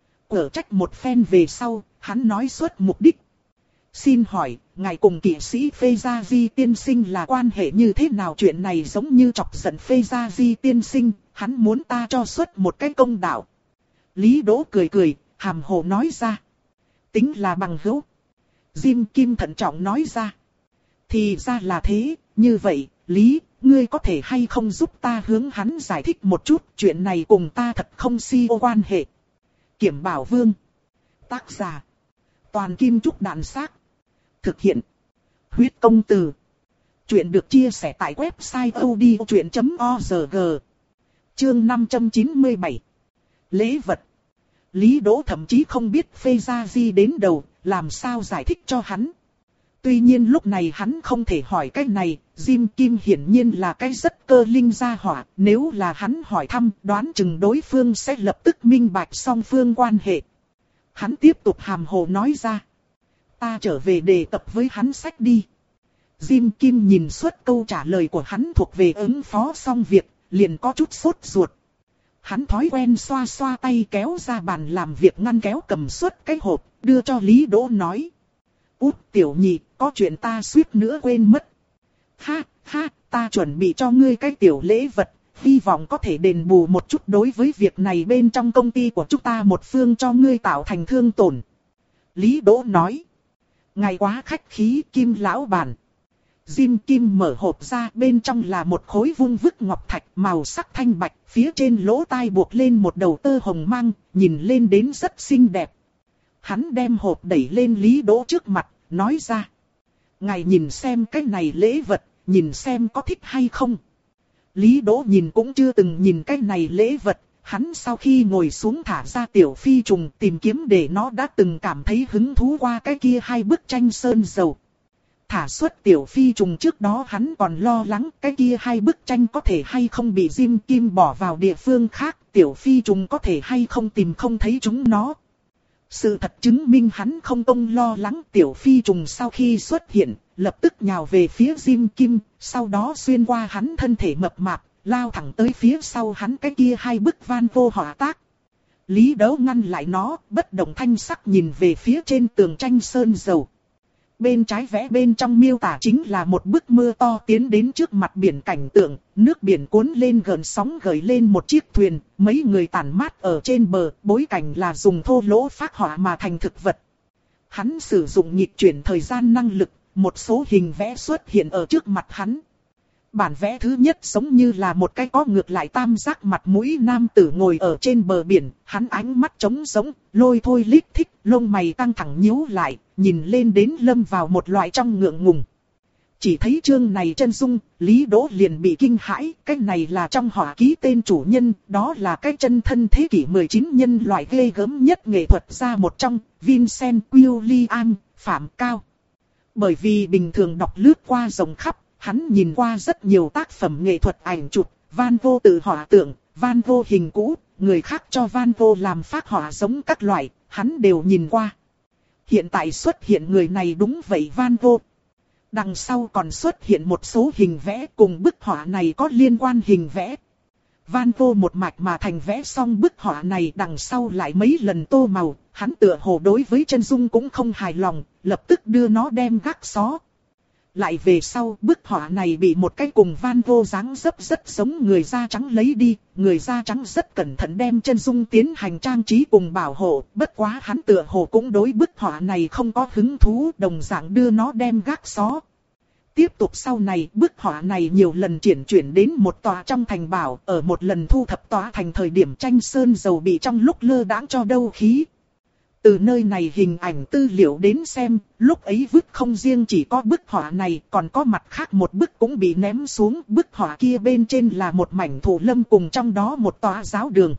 Ở trách một phen về sau, hắn nói suốt mục đích. Xin hỏi, ngài cùng kỵ sĩ Phê Gia Di tiên sinh là quan hệ như thế nào? Chuyện này giống như chọc giận Phê Gia Di tiên sinh, hắn muốn ta cho suốt một cái công đạo. Lý Đỗ cười cười, hàm hồ nói ra. Tính là bằng hữu. Diêm Kim thận trọng nói ra. Thì ra là thế, như vậy, Lý, ngươi có thể hay không giúp ta hướng hắn giải thích một chút, chuyện này cùng ta thật không si ô quan hệ. Kiểm Bảo Vương. Tác giả. Toàn Kim Trúc Đàn Xác. Thực hiện. Huyết Công Từ. Chuyện được chia sẻ tại website odchuyện chấm org. Chương năm trăm chín mươi bảy. Lễ vật. Lý Đỗ thậm chí không biết Phê Gia Di đến đầu, làm sao giải thích cho hắn. Tuy nhiên lúc này hắn không thể hỏi cái này, Diêm Kim hiển nhiên là cái rất cơ linh gia hỏa, nếu là hắn hỏi thăm, đoán chừng đối phương sẽ lập tức minh bạch song phương quan hệ. Hắn tiếp tục hàm hồ nói ra. Ta trở về đề tập với hắn sách đi. Diêm Kim nhìn suốt câu trả lời của hắn thuộc về ứng phó xong việc, liền có chút sốt ruột. Hắn thói quen xoa xoa tay kéo ra bàn làm việc ngăn kéo cầm suốt cái hộp, đưa cho Lý Đỗ nói. Út tiểu nhị, có chuyện ta suýt nữa quên mất. Ha, ha, ta chuẩn bị cho ngươi cái tiểu lễ vật, hy vọng có thể đền bù một chút đối với việc này bên trong công ty của chúng ta một phương cho ngươi tạo thành thương tổn. Lý Đỗ nói. Ngài quá khách khí, Kim lão bản. Diêm Kim mở hộp ra, bên trong là một khối vung vức ngọc thạch màu sắc thanh bạch, phía trên lỗ tai buộc lên một đầu tơ hồng mang, nhìn lên đến rất xinh đẹp. Hắn đem hộp đẩy lên Lý Đỗ trước mặt, nói ra. Ngài nhìn xem cái này lễ vật, nhìn xem có thích hay không. Lý Đỗ nhìn cũng chưa từng nhìn cái này lễ vật, hắn sau khi ngồi xuống thả ra tiểu phi trùng tìm kiếm để nó đã từng cảm thấy hứng thú qua cái kia hai bức tranh sơn dầu. Thả xuất tiểu phi trùng trước đó hắn còn lo lắng cái kia hai bức tranh có thể hay không bị Diêm Kim bỏ vào địa phương khác, tiểu phi trùng có thể hay không tìm không thấy chúng nó. Sự thật chứng minh hắn không công lo lắng, tiểu phi trùng sau khi xuất hiện, lập tức nhào về phía Diêm Kim, sau đó xuyên qua hắn thân thể mập mạp, lao thẳng tới phía sau hắn cái kia hai bức van vô họa tác. Lý Đỗ ngăn lại nó, bất động thanh sắc nhìn về phía trên tường tranh sơn dầu. Bên trái vẽ bên trong miêu tả chính là một bức mưa to tiến đến trước mặt biển cảnh tượng, nước biển cuốn lên gợn sóng gợi lên một chiếc thuyền, mấy người tản mát ở trên bờ, bối cảnh là dùng thô lỗ phác họa mà thành thực vật. Hắn sử dụng nhịp chuyển thời gian năng lực, một số hình vẽ xuất hiện ở trước mặt hắn. Bản vẽ thứ nhất giống như là một cái có ngược lại tam giác mặt mũi nam tử ngồi ở trên bờ biển, hắn ánh mắt trống rỗng, lôi thôi lít thích, lông mày căng thẳng nhíu lại, nhìn lên đến lâm vào một loại trong ngượng ngùng. Chỉ thấy chương này chân dung, Lý Đỗ liền bị kinh hãi, cái này là trong họa ký tên chủ nhân, đó là cái chân thân thế kỷ mười chín nhân loại ghê gớm nhất nghệ thuật gia một trong, Vincent William, Phạm Cao. Bởi vì bình thường đọc lướt qua rộng khắp, hắn nhìn qua rất nhiều tác phẩm nghệ thuật ảnh chụp, Van Gogh tự họa tượng, Van Gogh hình cũ, người khác cho Van Gogh làm phác họa giống các loại, hắn đều nhìn qua. Hiện tại xuất hiện người này đúng vậy Van Gogh. Đằng sau còn xuất hiện một số hình vẽ cùng bức họa này có liên quan hình vẽ. Van Gogh một mạch mà thành vẽ xong bức họa này đằng sau lại mấy lần tô màu, hắn tựa hồ đối với chân dung cũng không hài lòng, lập tức đưa nó đem gác xó. Lại về sau, bức họa này bị một cái cùng Van Gogh dáng dấp rất giống người da trắng lấy đi, người da trắng rất cẩn thận đem chân dung tiến hành trang trí cùng bảo hộ, bất quá hắn tựa hồ cũng đối bức họa này không có hứng thú, đồng dạng đưa nó đem gác xó. Tiếp tục sau này, bức họa này nhiều lần chuyển chuyển đến một tòa trong thành bảo, ở một lần thu thập tòa thành thời điểm tranh sơn dầu bị trong lúc lơ đãng cho đâu khí. Từ nơi này hình ảnh tư liệu đến xem, lúc ấy vứt không riêng chỉ có bức họa này, còn có mặt khác một bức cũng bị ném xuống, bức họa kia bên trên là một mảnh thổ lâm cùng trong đó một tòa giáo đường.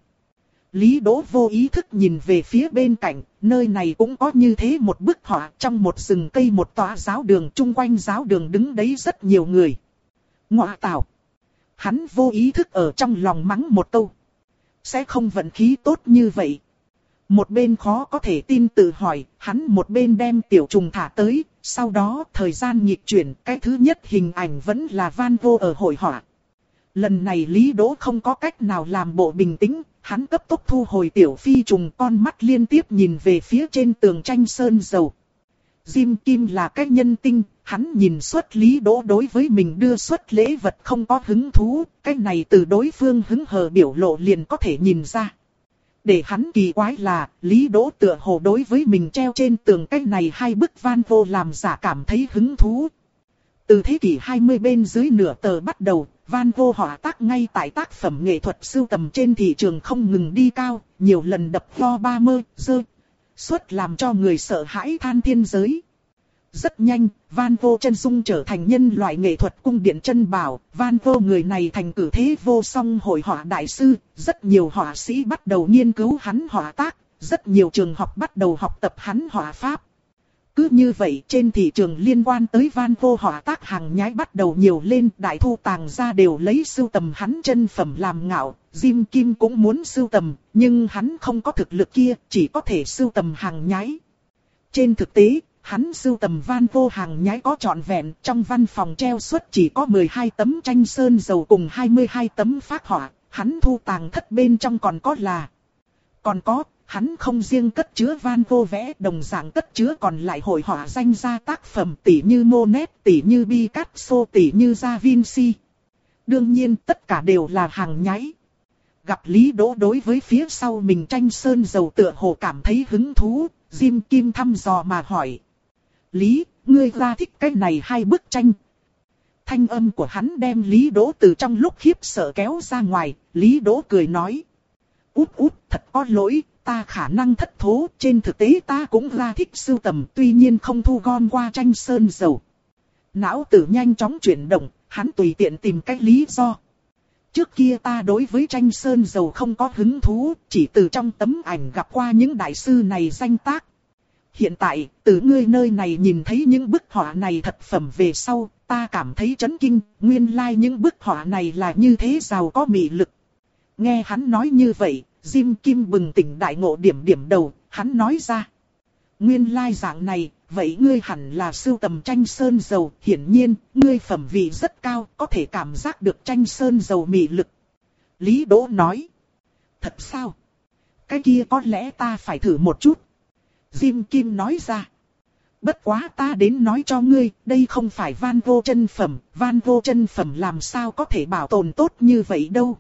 Lý Đỗ vô ý thức nhìn về phía bên cạnh, nơi này cũng có như thế một bức họa, trong một rừng cây một tòa giáo đường, chung quanh giáo đường đứng đấy rất nhiều người. Ngọa tảo! Hắn vô ý thức ở trong lòng mắng một câu. Sẽ không vận khí tốt như vậy. Một bên khó có thể tin tự hỏi, hắn một bên đem tiểu trùng thả tới, Sau đó thời gian nghịch chuyển, cái thứ nhất hình ảnh vẫn là Van Gogh ở hội họa. Lần này Lý Đỗ không có cách nào làm bộ bình tĩnh, hắn cấp tốc thu hồi tiểu phi trùng, con mắt liên tiếp nhìn về phía trên tường tranh sơn dầu. Jim Kim là cái nhân tinh, hắn nhìn xuất Lý Đỗ đối với mình đưa xuất lễ vật không có hứng thú, cái này từ đối phương hứng hờ biểu lộ liền có thể nhìn ra. Để hắn kỳ quái là, Lý Đỗ tựa hồ đối với mình treo trên tường cái này hai bức Van Gogh làm giả cảm thấy hứng thú. Từ thế kỷ hai mươi bên dưới nửa tờ bắt đầu, Van Gogh họa tác ngay tại tác phẩm nghệ thuật sưu tầm trên thị trường không ngừng đi cao, nhiều lần đập lo ba mươi, dơ, suất làm cho người sợ hãi than thiên giới. Rất nhanh, Van Gogh chân dung trở thành nhân loại nghệ thuật cung điện chân bảo, Van Gogh người này thành cử thế vô song hội họa đại sư, rất nhiều họa sĩ bắt đầu nghiên cứu hắn họa tác, rất nhiều trường học bắt đầu học tập hắn họa pháp. Cứ như vậy trên thị trường liên quan tới Van Gogh họa tác hàng nhái bắt đầu nhiều lên, đại thu tàng gia đều lấy sưu tầm hắn chân phẩm làm ngạo, Jim Kim cũng muốn sưu tầm, nhưng hắn không có thực lực kia, chỉ có thể sưu tầm hàng nhái. Trên thực tế, hắn sưu tầm Van Gogh hàng nhái có trọn vẹn, trong văn phòng treo suất chỉ có mười hai tấm tranh sơn dầu cùng hai mươi hai tấm phác họa, hắn thu tàng thất bên trong còn có là... Còn có, hắn không riêng cất chứa Van Gogh vẽ, đồng dạng cất chứa còn lại hội họa danh gia tác phẩm tỷ như Monet, tỷ như Picasso, tỷ như Da Vinci. Đương nhiên tất cả đều là hàng nhái. Gặp Lý Đỗ đối với phía sau mình tranh sơn dầu tựa hồ cảm thấy hứng thú, Jim Kim thăm dò mà hỏi. Lý, ngươi ra thích cái này hai bức tranh. Thanh âm của hắn đem Lý Đỗ từ trong lúc khiếp sợ kéo ra ngoài, Lý Đỗ cười nói. Út út, thật có lỗi, ta khả năng thất thố, trên thực tế ta cũng ra thích sưu tầm, tuy nhiên không thu gom qua tranh sơn dầu. Não tử nhanh chóng chuyển động, hắn tùy tiện tìm cách lý do. Trước kia ta đối với tranh sơn dầu không có hứng thú, chỉ từ trong tấm ảnh gặp qua những đại sư này danh tác. Hiện tại, từ ngươi nơi này nhìn thấy những bức họa này thật phẩm về sau, ta cảm thấy chấn kinh, nguyên lai like những bức họa này là như thế giàu có mị lực. Nghe hắn nói như vậy, Jim Kim bừng tỉnh đại ngộ, điểm điểm đầu, hắn nói ra. Nguyên lai like dạng này, vậy ngươi hẳn là sưu tầm tranh sơn dầu, hiển nhiên, ngươi phẩm vị rất cao, có thể cảm giác được tranh sơn dầu mị lực. Lý Đỗ nói. Thật sao? Cái kia có lẽ ta phải thử một chút. Jim Kim nói ra. Bất quá ta đến nói cho ngươi, đây không phải Van Gogh chân phẩm, Van Gogh chân phẩm làm sao có thể bảo tồn tốt như vậy đâu.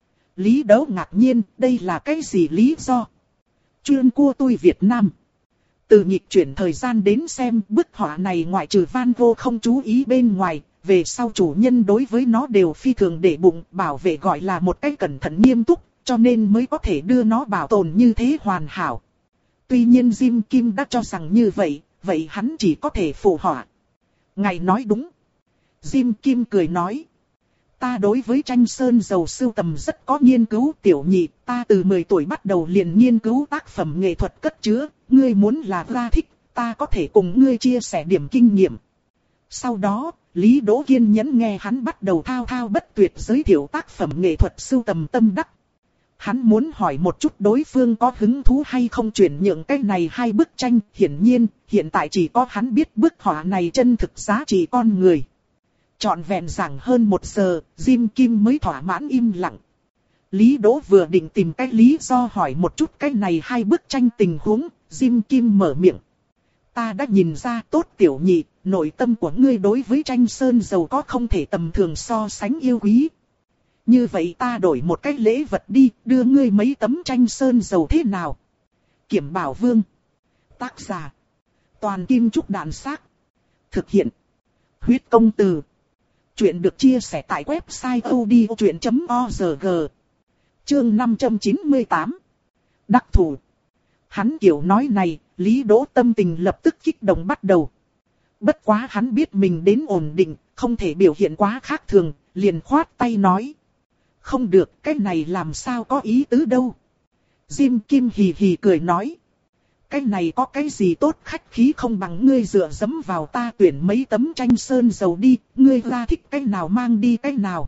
Lý Đỗ ngạc nhiên, đây là cái gì lý do? Chuyên cua tôi Việt Nam. Từ nghịch chuyển thời gian đến xem, bức họa này ngoại trừ Van Gogh không chú ý bên ngoài, về sau chủ nhân đối với nó đều phi thường để bụng, bảo vệ gọi là một cách cẩn thận nghiêm túc, cho nên mới có thể đưa nó bảo tồn như thế hoàn hảo. Tuy nhiên Jim Kim đã cho rằng như vậy, vậy hắn chỉ có thể phụ họa. Ngài nói đúng. Jim Kim cười nói. Ta đối với tranh sơn dầu sưu tầm rất có nghiên cứu, tiểu nhị, ta từ mười tuổi bắt đầu liền nghiên cứu tác phẩm nghệ thuật cất chứa, ngươi muốn là ra thích, ta có thể cùng ngươi chia sẻ điểm kinh nghiệm. Sau đó, Lý Đỗ kiên nhẫn nghe hắn bắt đầu thao thao bất tuyệt giới thiệu tác phẩm nghệ thuật sưu tầm tâm đắc. Hắn muốn hỏi một chút đối phương có hứng thú hay không chuyển nhượng cái này hai bức tranh, hiển nhiên, hiện tại chỉ có hắn biết bức họa này chân thực giá trị con người. Trọn vẹn giảng hơn một giờ, Jim Kim mới thỏa mãn im lặng. Lý Đỗ vừa định tìm cái lý do hỏi một chút cái này hai bức tranh tình huống, Jim Kim mở miệng. Ta đã nhìn ra tốt tiểu nhị, nội tâm của ngươi đối với tranh sơn dầu có không thể tầm thường so sánh yêu quý. Như vậy ta đổi một cái lễ vật đi, đưa ngươi mấy tấm tranh sơn dầu thế nào? Kiểm Bảo Vương. Tác giả. Toàn Kim Trúc Đàn Xác. Thực hiện. Huyết Công Từ. Chuyện được chia sẻ tại website odchuyện chấm org. Chương năm trăm chín mươi tám. Đắc thủ. Hắn kiểu nói này, Lý Đỗ tâm tình lập tức kích động bắt đầu. Bất quá hắn biết mình đến ổn định, không thể biểu hiện quá khác thường, liền khoát tay nói. Không được, cái này làm sao có ý tứ đâu. Jim Kim hì hì cười nói. Cái này có cái gì tốt khách khí không bằng ngươi dựa dẫm vào ta tuyển mấy tấm tranh sơn dầu đi, ngươi ra thích cái nào mang đi cái nào.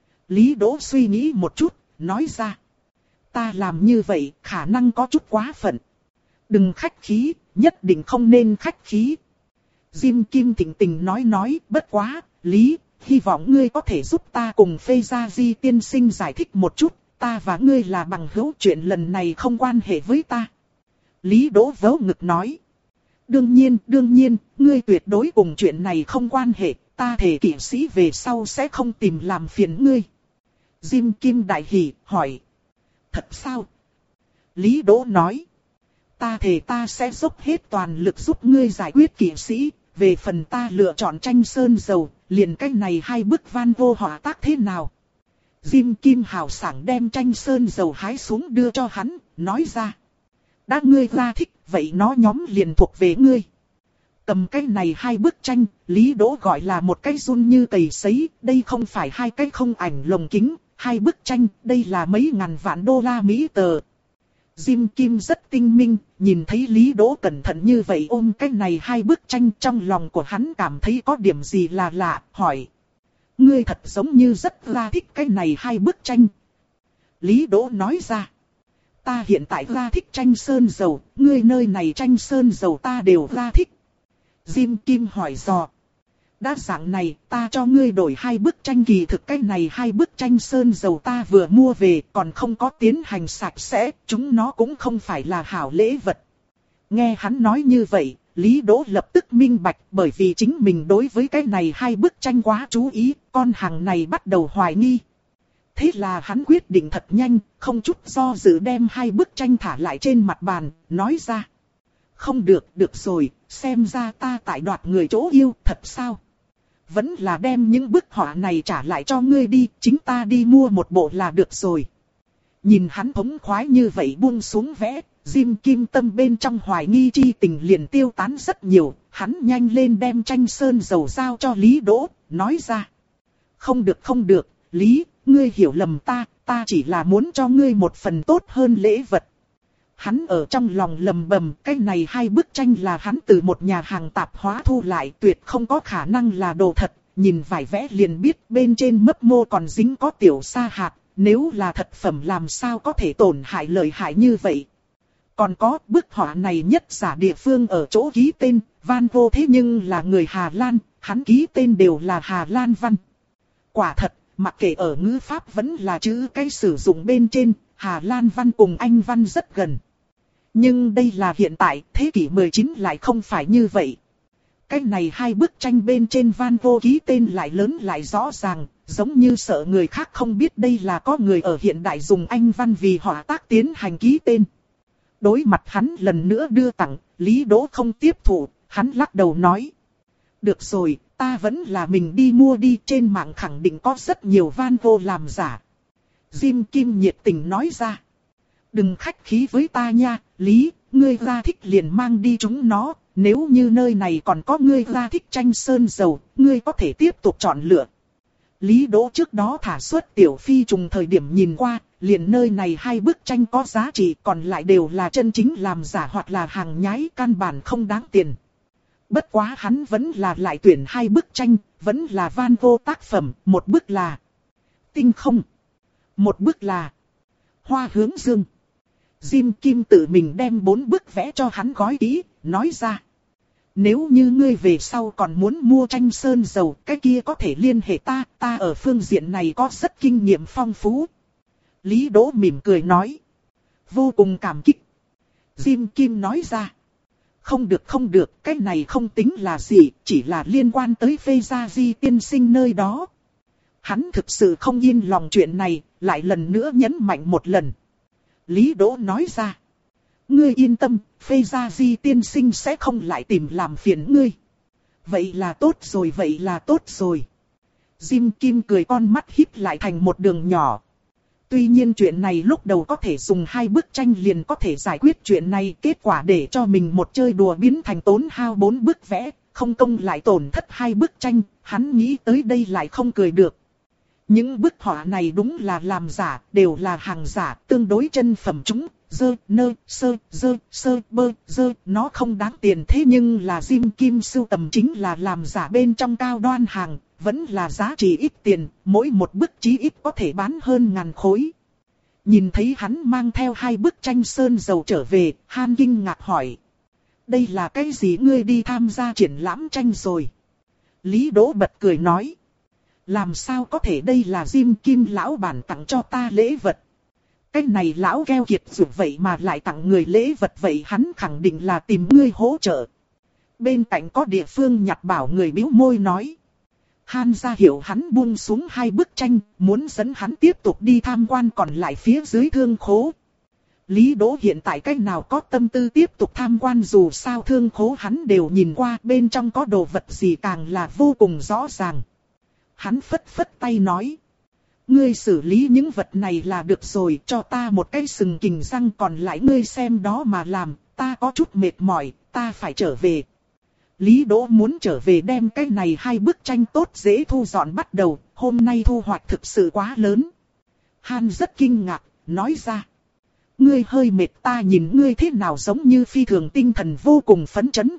Lý Đỗ suy nghĩ một chút, nói ra. Ta làm như vậy khả năng có chút quá phận. Đừng khách khí, nhất định không nên khách khí. Diêm Kim thỉnh tình nói nói, bất quá, Lý, hy vọng ngươi có thể giúp ta cùng Phê Gia Di tiên sinh giải thích một chút, ta và ngươi là bằng hữu, chuyện lần này không quan hệ với ta. Lý Đỗ vớ ngực nói. Đương nhiên, đương nhiên, ngươi tuyệt đối cùng chuyện này không quan hệ, ta thề kỵ sĩ về sau sẽ không tìm làm phiền ngươi. Diêm Kim đại hỉ, hỏi. Thật sao? Lý Đỗ nói. Ta thề ta sẽ dốc hết toàn lực giúp ngươi giải quyết kỵ sĩ, về phần ta lựa chọn tranh sơn dầu, liền cách này hai bức van vô họa tác thế nào? Diêm Kim hào sảng đem tranh sơn dầu hái xuống đưa cho hắn, nói ra. Đã ngươi ra thích, vậy nó nhóm liền thuộc về ngươi. Cầm cái này hai bức tranh, Lý Đỗ gọi là một cái run như cầy sấy, đây không phải hai cái không ảnh lồng kính, hai bức tranh, đây là mấy ngàn vạn đô la Mỹ tờ. Diêm Kim rất tinh minh, nhìn thấy Lý Đỗ cẩn thận như vậy ôm cái này hai bức tranh, trong lòng của hắn cảm thấy có điểm gì là lạ, hỏi. Ngươi thật giống như rất là thích cái này hai bức tranh. Lý Đỗ nói ra. Ta hiện tại ra thích tranh sơn dầu, ngươi nơi này tranh sơn dầu ta đều ra thích. Diêm Kim hỏi dò. Đã dạng này, ta cho ngươi đổi hai bức tranh, kỳ thực cái này hai bức tranh sơn dầu ta vừa mua về, còn không có tiến hành sạch sẽ, chúng nó cũng không phải là hảo lễ vật. Nghe hắn nói như vậy, Lý Đỗ lập tức minh bạch, bởi vì chính mình đối với cái này hai bức tranh quá chú ý, con hàng này bắt đầu hoài nghi. Thế là hắn quyết định thật nhanh, không chút do dự đem hai bức tranh thả lại trên mặt bàn, nói ra. Không được, được rồi, xem ra ta tại đoạt người chỗ yêu, thật sao? Vẫn là đem những bức họa này trả lại cho ngươi đi, chính ta đi mua một bộ là được rồi. Nhìn hắn thống khoái như vậy buông xuống vẽ, Diêm Kim tâm bên trong hoài nghi chi tình liền tiêu tán rất nhiều, hắn nhanh lên đem tranh sơn dầu giao cho Lý Đỗ, nói ra. Không được không được, Lý, ngươi hiểu lầm ta, ta chỉ là muốn cho ngươi một phần tốt hơn lễ vật. Hắn ở trong lòng lầm bầm, cái này hai bức tranh là hắn từ một nhà hàng tạp hóa thu lại, tuyệt không có khả năng là đồ thật, nhìn vải vẽ liền biết bên trên mấp mô còn dính có tiểu sa hạt, nếu là thật phẩm làm sao có thể tổn hại lợi hại như vậy. Còn có bức họa này nhất giả địa phương ở chỗ ký tên, Van Gogh thế nhưng là người Hà Lan, hắn ký tên đều là Hà Lan văn. Quả thật, mặc kệ ở ngữ pháp vẫn là chữ cái sử dụng bên trên, Hà Lan văn cùng Anh văn rất gần. Nhưng đây là hiện tại, thế kỷ mười chín lại không phải như vậy. Cái này hai bức tranh bên trên Van Gogh ký tên lại lớn lại rõ ràng, giống như sợ người khác không biết đây là có người ở hiện đại dùng Anh văn vì họa tác tiến hành ký tên. Đối mặt hắn lần nữa đưa tặng, Lý Đỗ không tiếp thụ, hắn lắc đầu nói. Được rồi, ta vẫn là mình đi mua đi, trên mạng khẳng định có rất nhiều Van Gogh làm giả. Diêm Kim nhiệt tình nói ra. Đừng khách khí với ta nha, Lý, ngươi ra thích liền mang đi chúng nó, nếu như nơi này còn có ngươi ra thích tranh sơn dầu, ngươi có thể tiếp tục chọn lựa. Lý Đỗ trước đó thả xuất tiểu phi trùng thời điểm nhìn qua, liền nơi này hai bức tranh có giá trị, còn lại đều là chân chính làm giả hoặc là hàng nhái, căn bản không đáng tiền. Bất quá hắn vẫn là lại tuyển hai bức tranh, vẫn là Van Gogh tác phẩm, một bức là Tinh Không, một bức là Hoa Hướng Dương. Diêm Kim tự mình đem bốn bức vẽ cho hắn gói kỹ, nói ra. Nếu như ngươi về sau còn muốn mua tranh sơn dầu, cái kia có thể liên hệ ta, ta ở phương diện này có rất kinh nghiệm phong phú. Lý Đỗ mỉm cười nói. Vô cùng cảm kích. Diêm Kim nói ra. Không được không được, cái này không tính là gì, chỉ là liên quan tới Phê Gia Di tiên sinh nơi đó. Hắn thực sự không yên lòng chuyện này, lại lần nữa nhấn mạnh một lần. Lý Đỗ nói ra. Ngươi yên tâm, Phê Gia Di tiên sinh sẽ không lại tìm làm phiền ngươi. Vậy là tốt rồi, vậy là tốt rồi. Diêm Kim cười con mắt híp lại thành một đường nhỏ. Tuy nhiên chuyện này lúc đầu có thể dùng hai bức tranh liền có thể giải quyết chuyện này, kết quả để cho mình một chơi đùa biến thành tốn hao bốn bức vẽ, không công lại tổn thất hai bức tranh, hắn nghĩ tới đây lại không cười được. Những bức họa này đúng là làm giả, đều là hàng giả, tương đối chân phẩm chúng, dơ, nơ, sơ, dơ, sơ, bơ, dơ, nó không đáng tiền, thế nhưng là Diêm Kim sưu tầm chính là làm giả bên trong cao đoan hàng, vẫn là giá trị ít tiền, mỗi một bức chí ít có thể bán hơn ngàn khối. Nhìn thấy hắn mang theo hai bức tranh sơn dầu trở về, Han kinh ngạc hỏi. Đây là cái gì, ngươi đi tham gia triển lãm tranh rồi? Lý Đỗ bật cười nói. Làm sao có thể, đây là Diêm Kim lão bản tặng cho ta lễ vật. Cái này lão keo kiệt dù vậy mà lại tặng người lễ vật, vậy hắn khẳng định là tìm ngươi hỗ trợ. Bên cạnh có Địa Phương nhặt bảo người bĩu môi nói. Han ra hiểu hắn buông xuống hai bức tranh, muốn dẫn hắn tiếp tục đi tham quan còn lại phía dưới thương khố. Lý Đỗ hiện tại cách nào có tâm tư tiếp tục tham quan, dù sao thương khố hắn đều nhìn qua, bên trong có đồ vật gì càng là vô cùng rõ ràng. Hắn phất phất tay nói. Ngươi xử lý những vật này là được rồi, cho ta một cái sừng kình răng, còn lại ngươi xem đó mà làm, ta có chút mệt mỏi, ta phải trở về. Lý Đỗ muốn trở về đem cái này hai bức tranh tốt dễ thu dọn bắt đầu, hôm nay thu hoạch thực sự quá lớn. Han rất kinh ngạc, nói ra. Ngươi hơi mệt, ta nhìn ngươi thế nào giống như phi thường tinh thần vô cùng phấn chấn.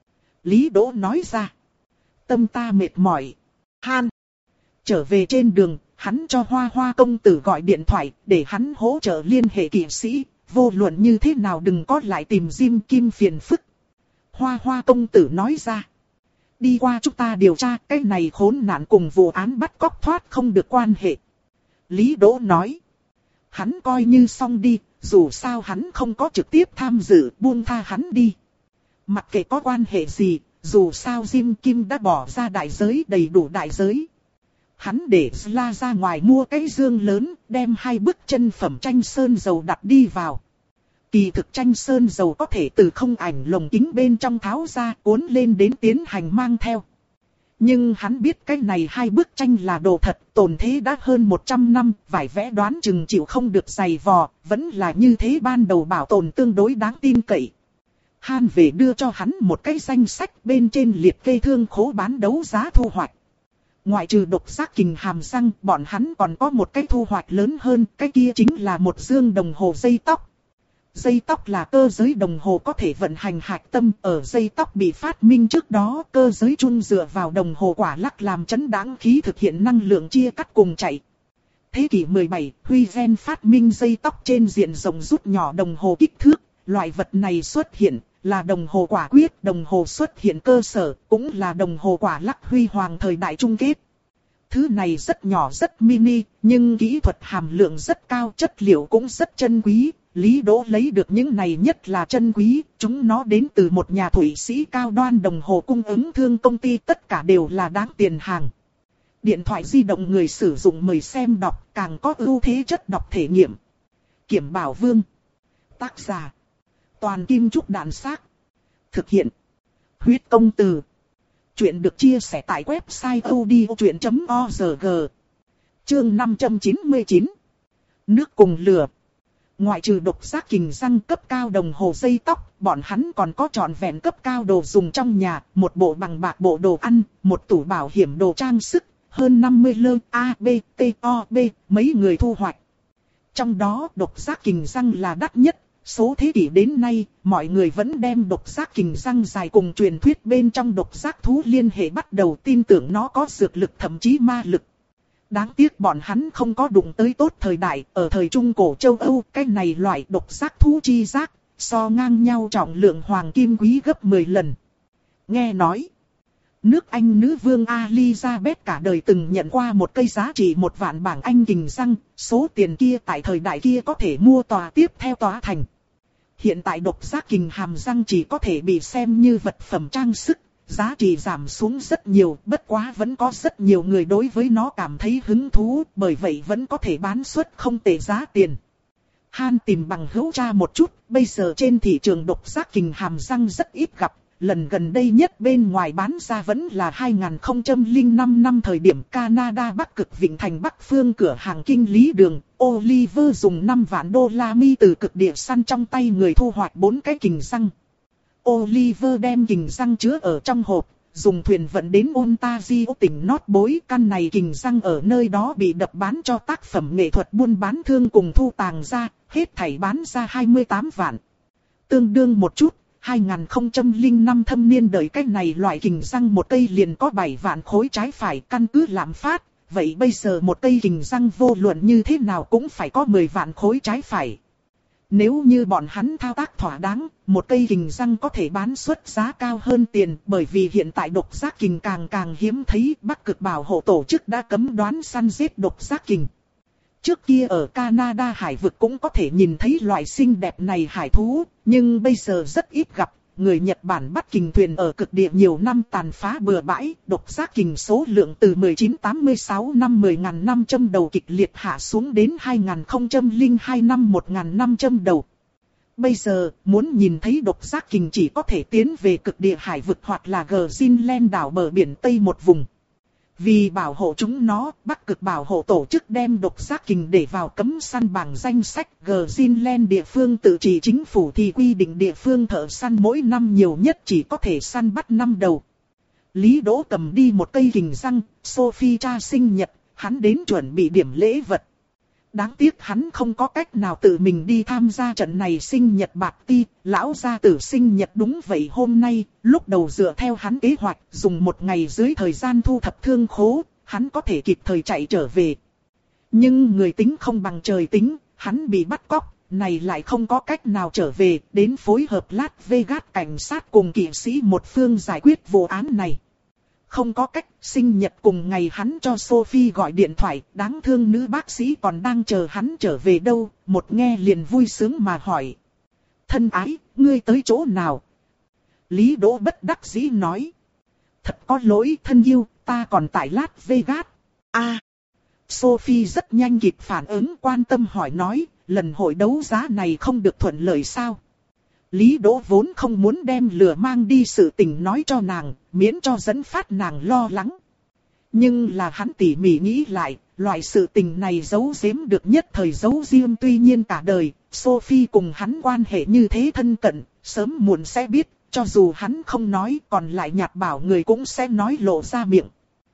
Lý Đỗ nói ra. Tâm ta mệt mỏi. Han. Trở về trên đường, hắn cho Hoa Hoa công tử gọi điện thoại, để hắn hỗ trợ liên hệ kỵ sĩ, vô luận như thế nào đừng có lại tìm Diêm Kim phiền phức. Hoa Hoa công tử nói ra. Đi qua chúng ta điều tra, cái này khốn nạn cùng vụ án bắt cóc thoát không được quan hệ. Lý Đỗ nói. Hắn coi như xong đi, dù sao hắn không có trực tiếp tham dự, buông tha hắn đi. Mặc kệ có quan hệ gì, dù sao Diêm Kim đã bỏ ra đại giới, đầy đủ đại giới. Hắn để la ra ngoài mua cái dương lớn, đem hai bức chân phẩm tranh sơn dầu đặt đi vào. Kỳ thực tranh sơn dầu có thể từ không ảnh lồng kính bên trong tháo ra, cuốn lên đến tiến hành mang theo. Nhưng hắn biết cái này hai bức tranh là đồ thật, tồn thế đã hơn một trăm năm, vải vẽ đoán chừng chịu không được giày vò, vẫn là như thế, ban đầu bảo tồn tương đối đáng tin cậy. Han về đưa cho hắn một cái danh sách, bên trên liệt kê thương khố bán đấu giá thu hoạch. Ngoại trừ độc giác kình hàm răng, bọn hắn còn có một cái thu hoạch lớn hơn, cái kia chính là một dương đồng hồ dây tóc. Dây tóc là cơ giới đồng hồ có thể vận hành hạch tâm, ở dây tóc bị phát minh trước đó, cơ giới chung dựa vào đồng hồ quả lắc làm chấn đáng khí thực hiện năng lượng chia cắt cùng chạy. Thế kỷ mười bảy, Huygen phát minh dây tóc trên diện rộng rút nhỏ đồng hồ kích thước, loại vật này xuất hiện, là đồng hồ quả quyết, đồng hồ xuất hiện cơ sở, cũng là đồng hồ quả lắc huy hoàng thời đại chung kết. Thứ này rất nhỏ rất mini, nhưng kỹ thuật hàm lượng rất cao, chất liệu cũng rất chân quý. Lý Đỗ lấy được những này nhất là chân quý, chúng nó đến từ một nhà Thụy Sĩ cao đoan đồng hồ cung ứng thương công ty, tất cả đều là đáng tiền hàng. Điện thoại di động người sử dụng mời xem đọc, càng có ưu thế chất đọc thể nghiệm. Kiểm Bảo Vương. Tác giả. Toàn Kim Trúc Đàn Xác. Thực hiện. Huyết Công Từ. Chuyện được chia sẻ tại website odchuyện chấm org. Chương năm trăm chín mươi chín. Nước cùng lửa. Ngoại trừ độc giác kình răng cấp cao đồng hồ dây tóc, bọn hắn còn có trọn vẹn cấp cao đồ dùng trong nhà, một bộ bằng bạc bộ đồ ăn, một tủ bảo hiểm đồ trang sức, hơn năm mươi lơ A, B, T, O, B, mấy người thu hoạch. Trong đó độc giác kình răng là đắt nhất, số thế kỷ đến nay, mọi người vẫn đem độc giác kình răng dài cùng truyền thuyết bên trong độc giác thú liên hệ, bắt đầu tin tưởng nó có dược lực thậm chí ma lực. Đáng tiếc bọn hắn không có đụng tới tốt thời đại, ở thời Trung Cổ châu Âu, cái này loại độc giác thú chi giác, so ngang nhau trọng lượng hoàng kim quý gấp mười lần. Nghe nói, nước Anh nữ vương Elizabeth cả đời từng nhận qua một cây giá trị một vạn bảng Anh kình răng, số tiền kia tại thời đại kia có thể mua tòa tiếp theo tòa thành. Hiện tại độc giác kình hàm răng chỉ có thể bị xem như vật phẩm trang sức. Giá trị giảm xuống rất nhiều, bất quá vẫn có rất nhiều người đối với nó cảm thấy hứng thú, bởi vậy vẫn có thể bán suất không tệ giá tiền. Han tìm bằng hữu tra một chút, bây giờ trên thị trường độc giác kình hàm răng rất ít gặp, lần gần đây nhất bên ngoài bán ra vẫn là hai nghìn không trăm lẻ năm năm thời điểm Canada Bắc Cực Vịnh Thành Bắc Phương cửa hàng kinh lý đường, Oliver dùng năm vạn đô la Mi từ cực địa săn trong tay người thu hoạch bốn cái kình răng. Oliver đem kình răng chứa ở trong hộp, dùng thuyền vận đến Ontario tỉnh North Bối. Căn này kình răng ở nơi đó bị đập bán cho tác phẩm nghệ thuật buôn bán thương cùng thu tàng ra, hết thảy bán ra hai mươi tám vạn. Tương đương một chút, hai nghìn không trăm lẻ năm thâm niên đời cái này loại kình răng một cây liền có bảy vạn khối trái phải, căn cứ lạm phát. Vậy bây giờ một cây kình răng vô luận như thế nào cũng phải có mười vạn khối trái phải. Nếu như bọn hắn thao tác thỏa đáng, một cây kình răng có thể bán suất giá cao hơn tiền, bởi vì hiện tại độc giác kình càng càng hiếm thấy. Bắc Cực Bảo hộ tổ chức đã cấm đoán săn giết độc giác kình. Trước kia ở Canada hải vực cũng có thể nhìn thấy loại xinh đẹp này hải thú, nhưng bây giờ rất ít gặp. Người Nhật Bản bắt kình thuyền ở cực địa nhiều năm tàn phá bừa bãi, độc giác kình số lượng từ mười chín tám mươi sáu năm mười nghìn năm trăm đầu kịch liệt hạ xuống đến hai nghìn không trăm lẻ hai năm một nghìn năm trăm đầu. Bây giờ, muốn nhìn thấy độc giác kình chỉ có thể tiến về cực địa hải vực hoặc là Greenland đảo bờ biển Tây một vùng. Vì bảo hộ chúng nó, Bắc Cực Bảo hộ tổ chức đem độc giác kình để vào cấm săn bảng danh sách. Greenland địa phương tự trị chính phủ thì quy định địa phương thợ săn mỗi năm nhiều nhất chỉ có thể săn bắt năm đầu. Lý Đỗ cầm đi một cây kình răng, Sophie cha sinh nhật, hắn đến chuẩn bị điểm lễ vật. Đáng tiếc hắn không có cách nào tự mình đi tham gia trận này sinh nhật bạc ti, lão gia tử sinh nhật đúng vậy hôm nay, lúc đầu dựa theo hắn kế hoạch, dùng một ngày dưới thời gian thu thập thương khố, hắn có thể kịp thời chạy trở về. Nhưng người tính không bằng trời tính, hắn bị bắt cóc, này lại không có cách nào trở về, đến phối hợp Las Vegas cảnh sát cùng kỵ sĩ một phương giải quyết vụ án này. Không có cách, sinh nhật cùng ngày hắn cho Sophie gọi điện thoại, đáng thương nữ bác sĩ còn đang chờ hắn trở về đâu, một nghe liền vui sướng mà hỏi. Thân ái, ngươi tới chỗ nào? Lý Đỗ bất đắc dĩ nói. Thật có lỗi thân yêu, ta còn tại Las Vegas. À, Sophie rất nhanh kịp phản ứng quan tâm hỏi nói, lần hội đấu giá này không được thuận lợi sao? Lý Đỗ vốn không muốn đem lừa mang đi sự tình nói cho nàng, miễn cho dẫn phát nàng lo lắng. Nhưng là hắn tỉ mỉ nghĩ lại, loại sự tình này giấu giếm được nhất thời giấu riêng tuy nhiên cả đời, Sophie cùng hắn quan hệ như thế thân cận, sớm muộn sẽ biết, cho dù hắn không nói còn lại nhạt bảo người cũng sẽ nói lộ ra miệng.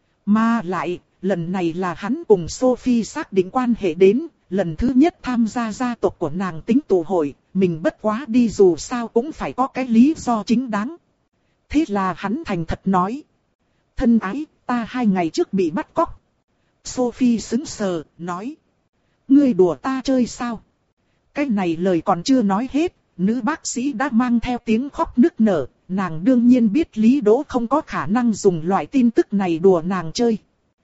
Mà lại, lần này là hắn cùng Sophie xác định quan hệ đến, lần thứ nhất tham gia gia tộc của nàng tính tụ hội, mình bất quá đi dù sao cũng phải có cái lý do chính đáng. Thế là hắn thành thật nói. Thân ái, ta hai ngày trước bị bắt cóc. Sophie sững sờ, nói. Ngươi đùa ta chơi sao? Cái này lời còn chưa nói hết, nữ bác sĩ đã mang theo tiếng khóc nức nở. Nàng đương nhiên biết Lý Đỗ không có khả năng dùng loại tin tức này đùa nàng chơi.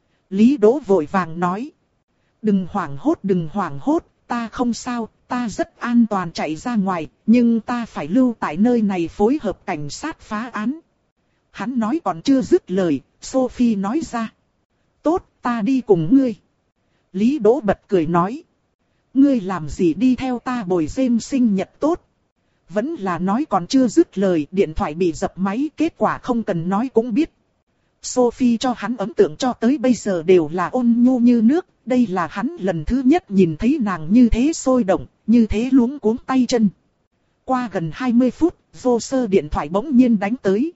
Lý Đỗ vội vàng nói. Đừng hoảng hốt đừng hoảng hốt, ta không sao, ta rất an toàn chạy ra ngoài, nhưng ta phải lưu tại nơi này phối hợp cảnh sát phá án. Hắn nói còn chưa dứt lời, Sophie nói ra. Tốt, ta đi cùng ngươi. Lý Đỗ bật cười nói. Ngươi làm gì đi theo ta bồi James sinh nhật tốt. Vẫn là nói còn chưa dứt lời, điện thoại bị dập máy, kết quả không cần nói cũng biết. Sophie cho hắn ấn tượng cho tới bây giờ đều là ôn nhu như nước, đây là hắn lần thứ nhất nhìn thấy nàng như thế sôi động, như thế luống cuống tay chân. Qua gần hai mươi phút, vô sơ điện thoại bỗng nhiên đánh tới.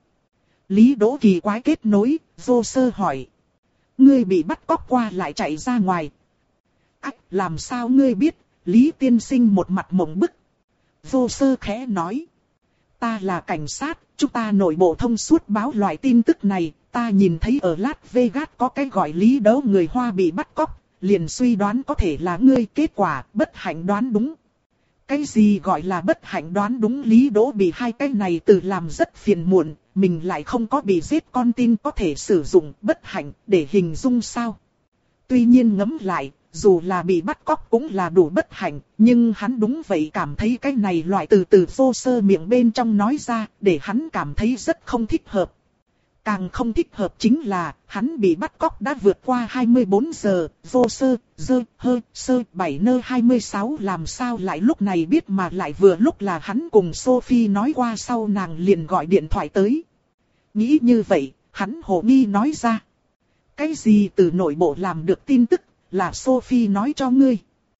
Lý Đỗ kỳ quái kết nối, vô sơ hỏi. Ngươi bị bắt cóc qua lại chạy ra ngoài. Ách, làm sao ngươi biết? Lý tiên sinh một mặt mộng bức. Vô sơ khẽ nói. Ta là cảnh sát, chúng ta nội bộ thông suốt báo loại tin tức này. Ta nhìn thấy ở Las Vegas có cái gọi Lý Đỗ người Hoa bị bắt cóc, liền suy đoán có thể là ngươi, kết quả bất hạnh đoán đúng. Cái gì gọi là bất hạnh đoán đúng? Lý Đỗ bị hai cái này từ làm rất phiền muộn, mình lại không có bị giết, con tin có thể sử dụng bất hạnh để hình dung sao? Tuy nhiên ngẫm lại, dù là bị bắt cóc cũng là đủ bất hạnh, nhưng hắn đúng vậy cảm thấy cái này loại từ từ vô sơ miệng bên trong nói ra, để hắn cảm thấy rất không thích hợp. Càng không thích hợp chính là, hắn bị bắt cóc đã vượt qua hai mươi bốn giờ, vô sơ, dơ, hơ, sơ, bảy nơ hai mươi sáu làm sao lại lúc này biết mà lại vừa lúc là hắn cùng Sophie nói qua sau nàng liền gọi điện thoại tới. Nghĩ như vậy, hắn hồ nghi nói ra. Cái gì từ nội bộ làm được tin tức, là Sophie nói cho ngươi.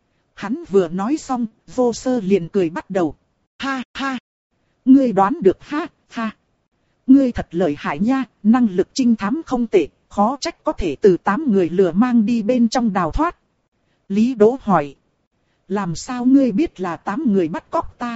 Hắn vừa nói xong, vô sơ liền cười bắt đầu. Ha ha, ngươi đoán được ha, ha. Ngươi thật lợi hại nha, năng lực trinh thám không tệ, khó trách có thể từ tám người lừa mang đi bên trong đào thoát. Lý Đỗ hỏi. Làm sao ngươi biết là tám người bắt cóc ta?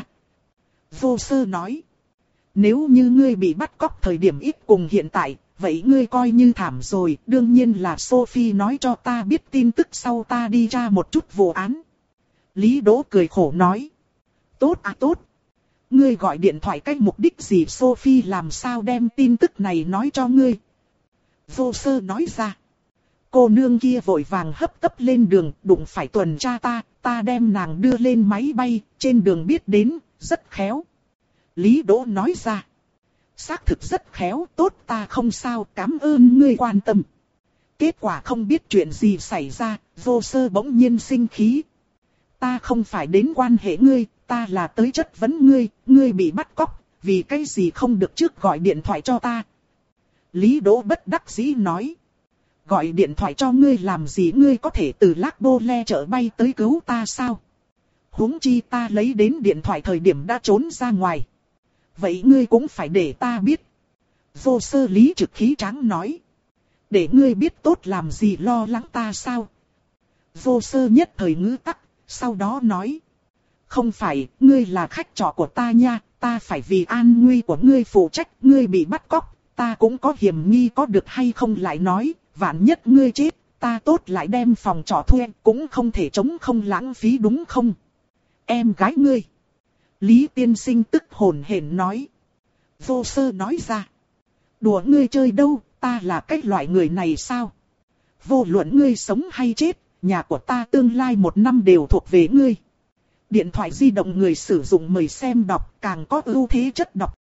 Vô sơ nói. Nếu như ngươi bị bắt cóc thời điểm ít cùng hiện tại, vậy ngươi coi như thảm rồi. Đương nhiên là Sophie nói cho ta biết tin tức sau ta đi ra một chút vụ án. Lý Đỗ cười khổ nói. Tốt à tốt. Ngươi gọi điện thoại cái mục đích gì? Sophie làm sao đem tin tức này nói cho ngươi? Vô Sơ nói ra. Cô nương kia vội vàng hấp tấp lên đường, đụng phải tuần tra ta, ta đem nàng đưa lên máy bay, trên đường biết đến, rất khéo. Lý Đỗ nói ra. Xác thực rất khéo, tốt, ta không sao, cảm ơn ngươi quan tâm. Kết quả không biết chuyện gì xảy ra, Vô Sơ bỗng nhiên sinh khí. Ta không phải đến quan hệ ngươi, ta là tới chất vấn ngươi, ngươi bị bắt cóc, vì cái gì không được trước gọi điện thoại cho ta. Lý Đỗ bất đắc dĩ nói. Gọi điện thoại cho ngươi làm gì? Ngươi có thể từ Lác Bô Le chở bay tới cứu ta sao? Huống chi ta lấy đến điện thoại thời điểm đã trốn ra ngoài. Vậy ngươi cũng phải để ta biết. Vô Sơ lý trực khí tráng nói. Để ngươi biết tốt làm gì, lo lắng ta sao? Vô Sơ nhất thời ngữ tắc, sau đó nói. Không phải, ngươi là khách trọ của ta nha, ta phải vì an nguy của ngươi phụ trách, ngươi bị bắt cóc, ta cũng có hiểm nghi, có được hay không lại nói, vạn nhất ngươi chết, ta tốt lại đem phòng trọ thuê, cũng không thể chống không lãng phí đúng không? Em gái ngươi. Lý tiên sinh tức hồn hển nói. Vô Sơ nói ra. Đùa ngươi chơi đâu, ta là cái loại người này sao? Vô luận ngươi sống hay chết, nhà của ta tương lai một năm đều thuộc về ngươi. Điện thoại di động người sử dụng mời xem đọc, càng có ưu thế chất đọc.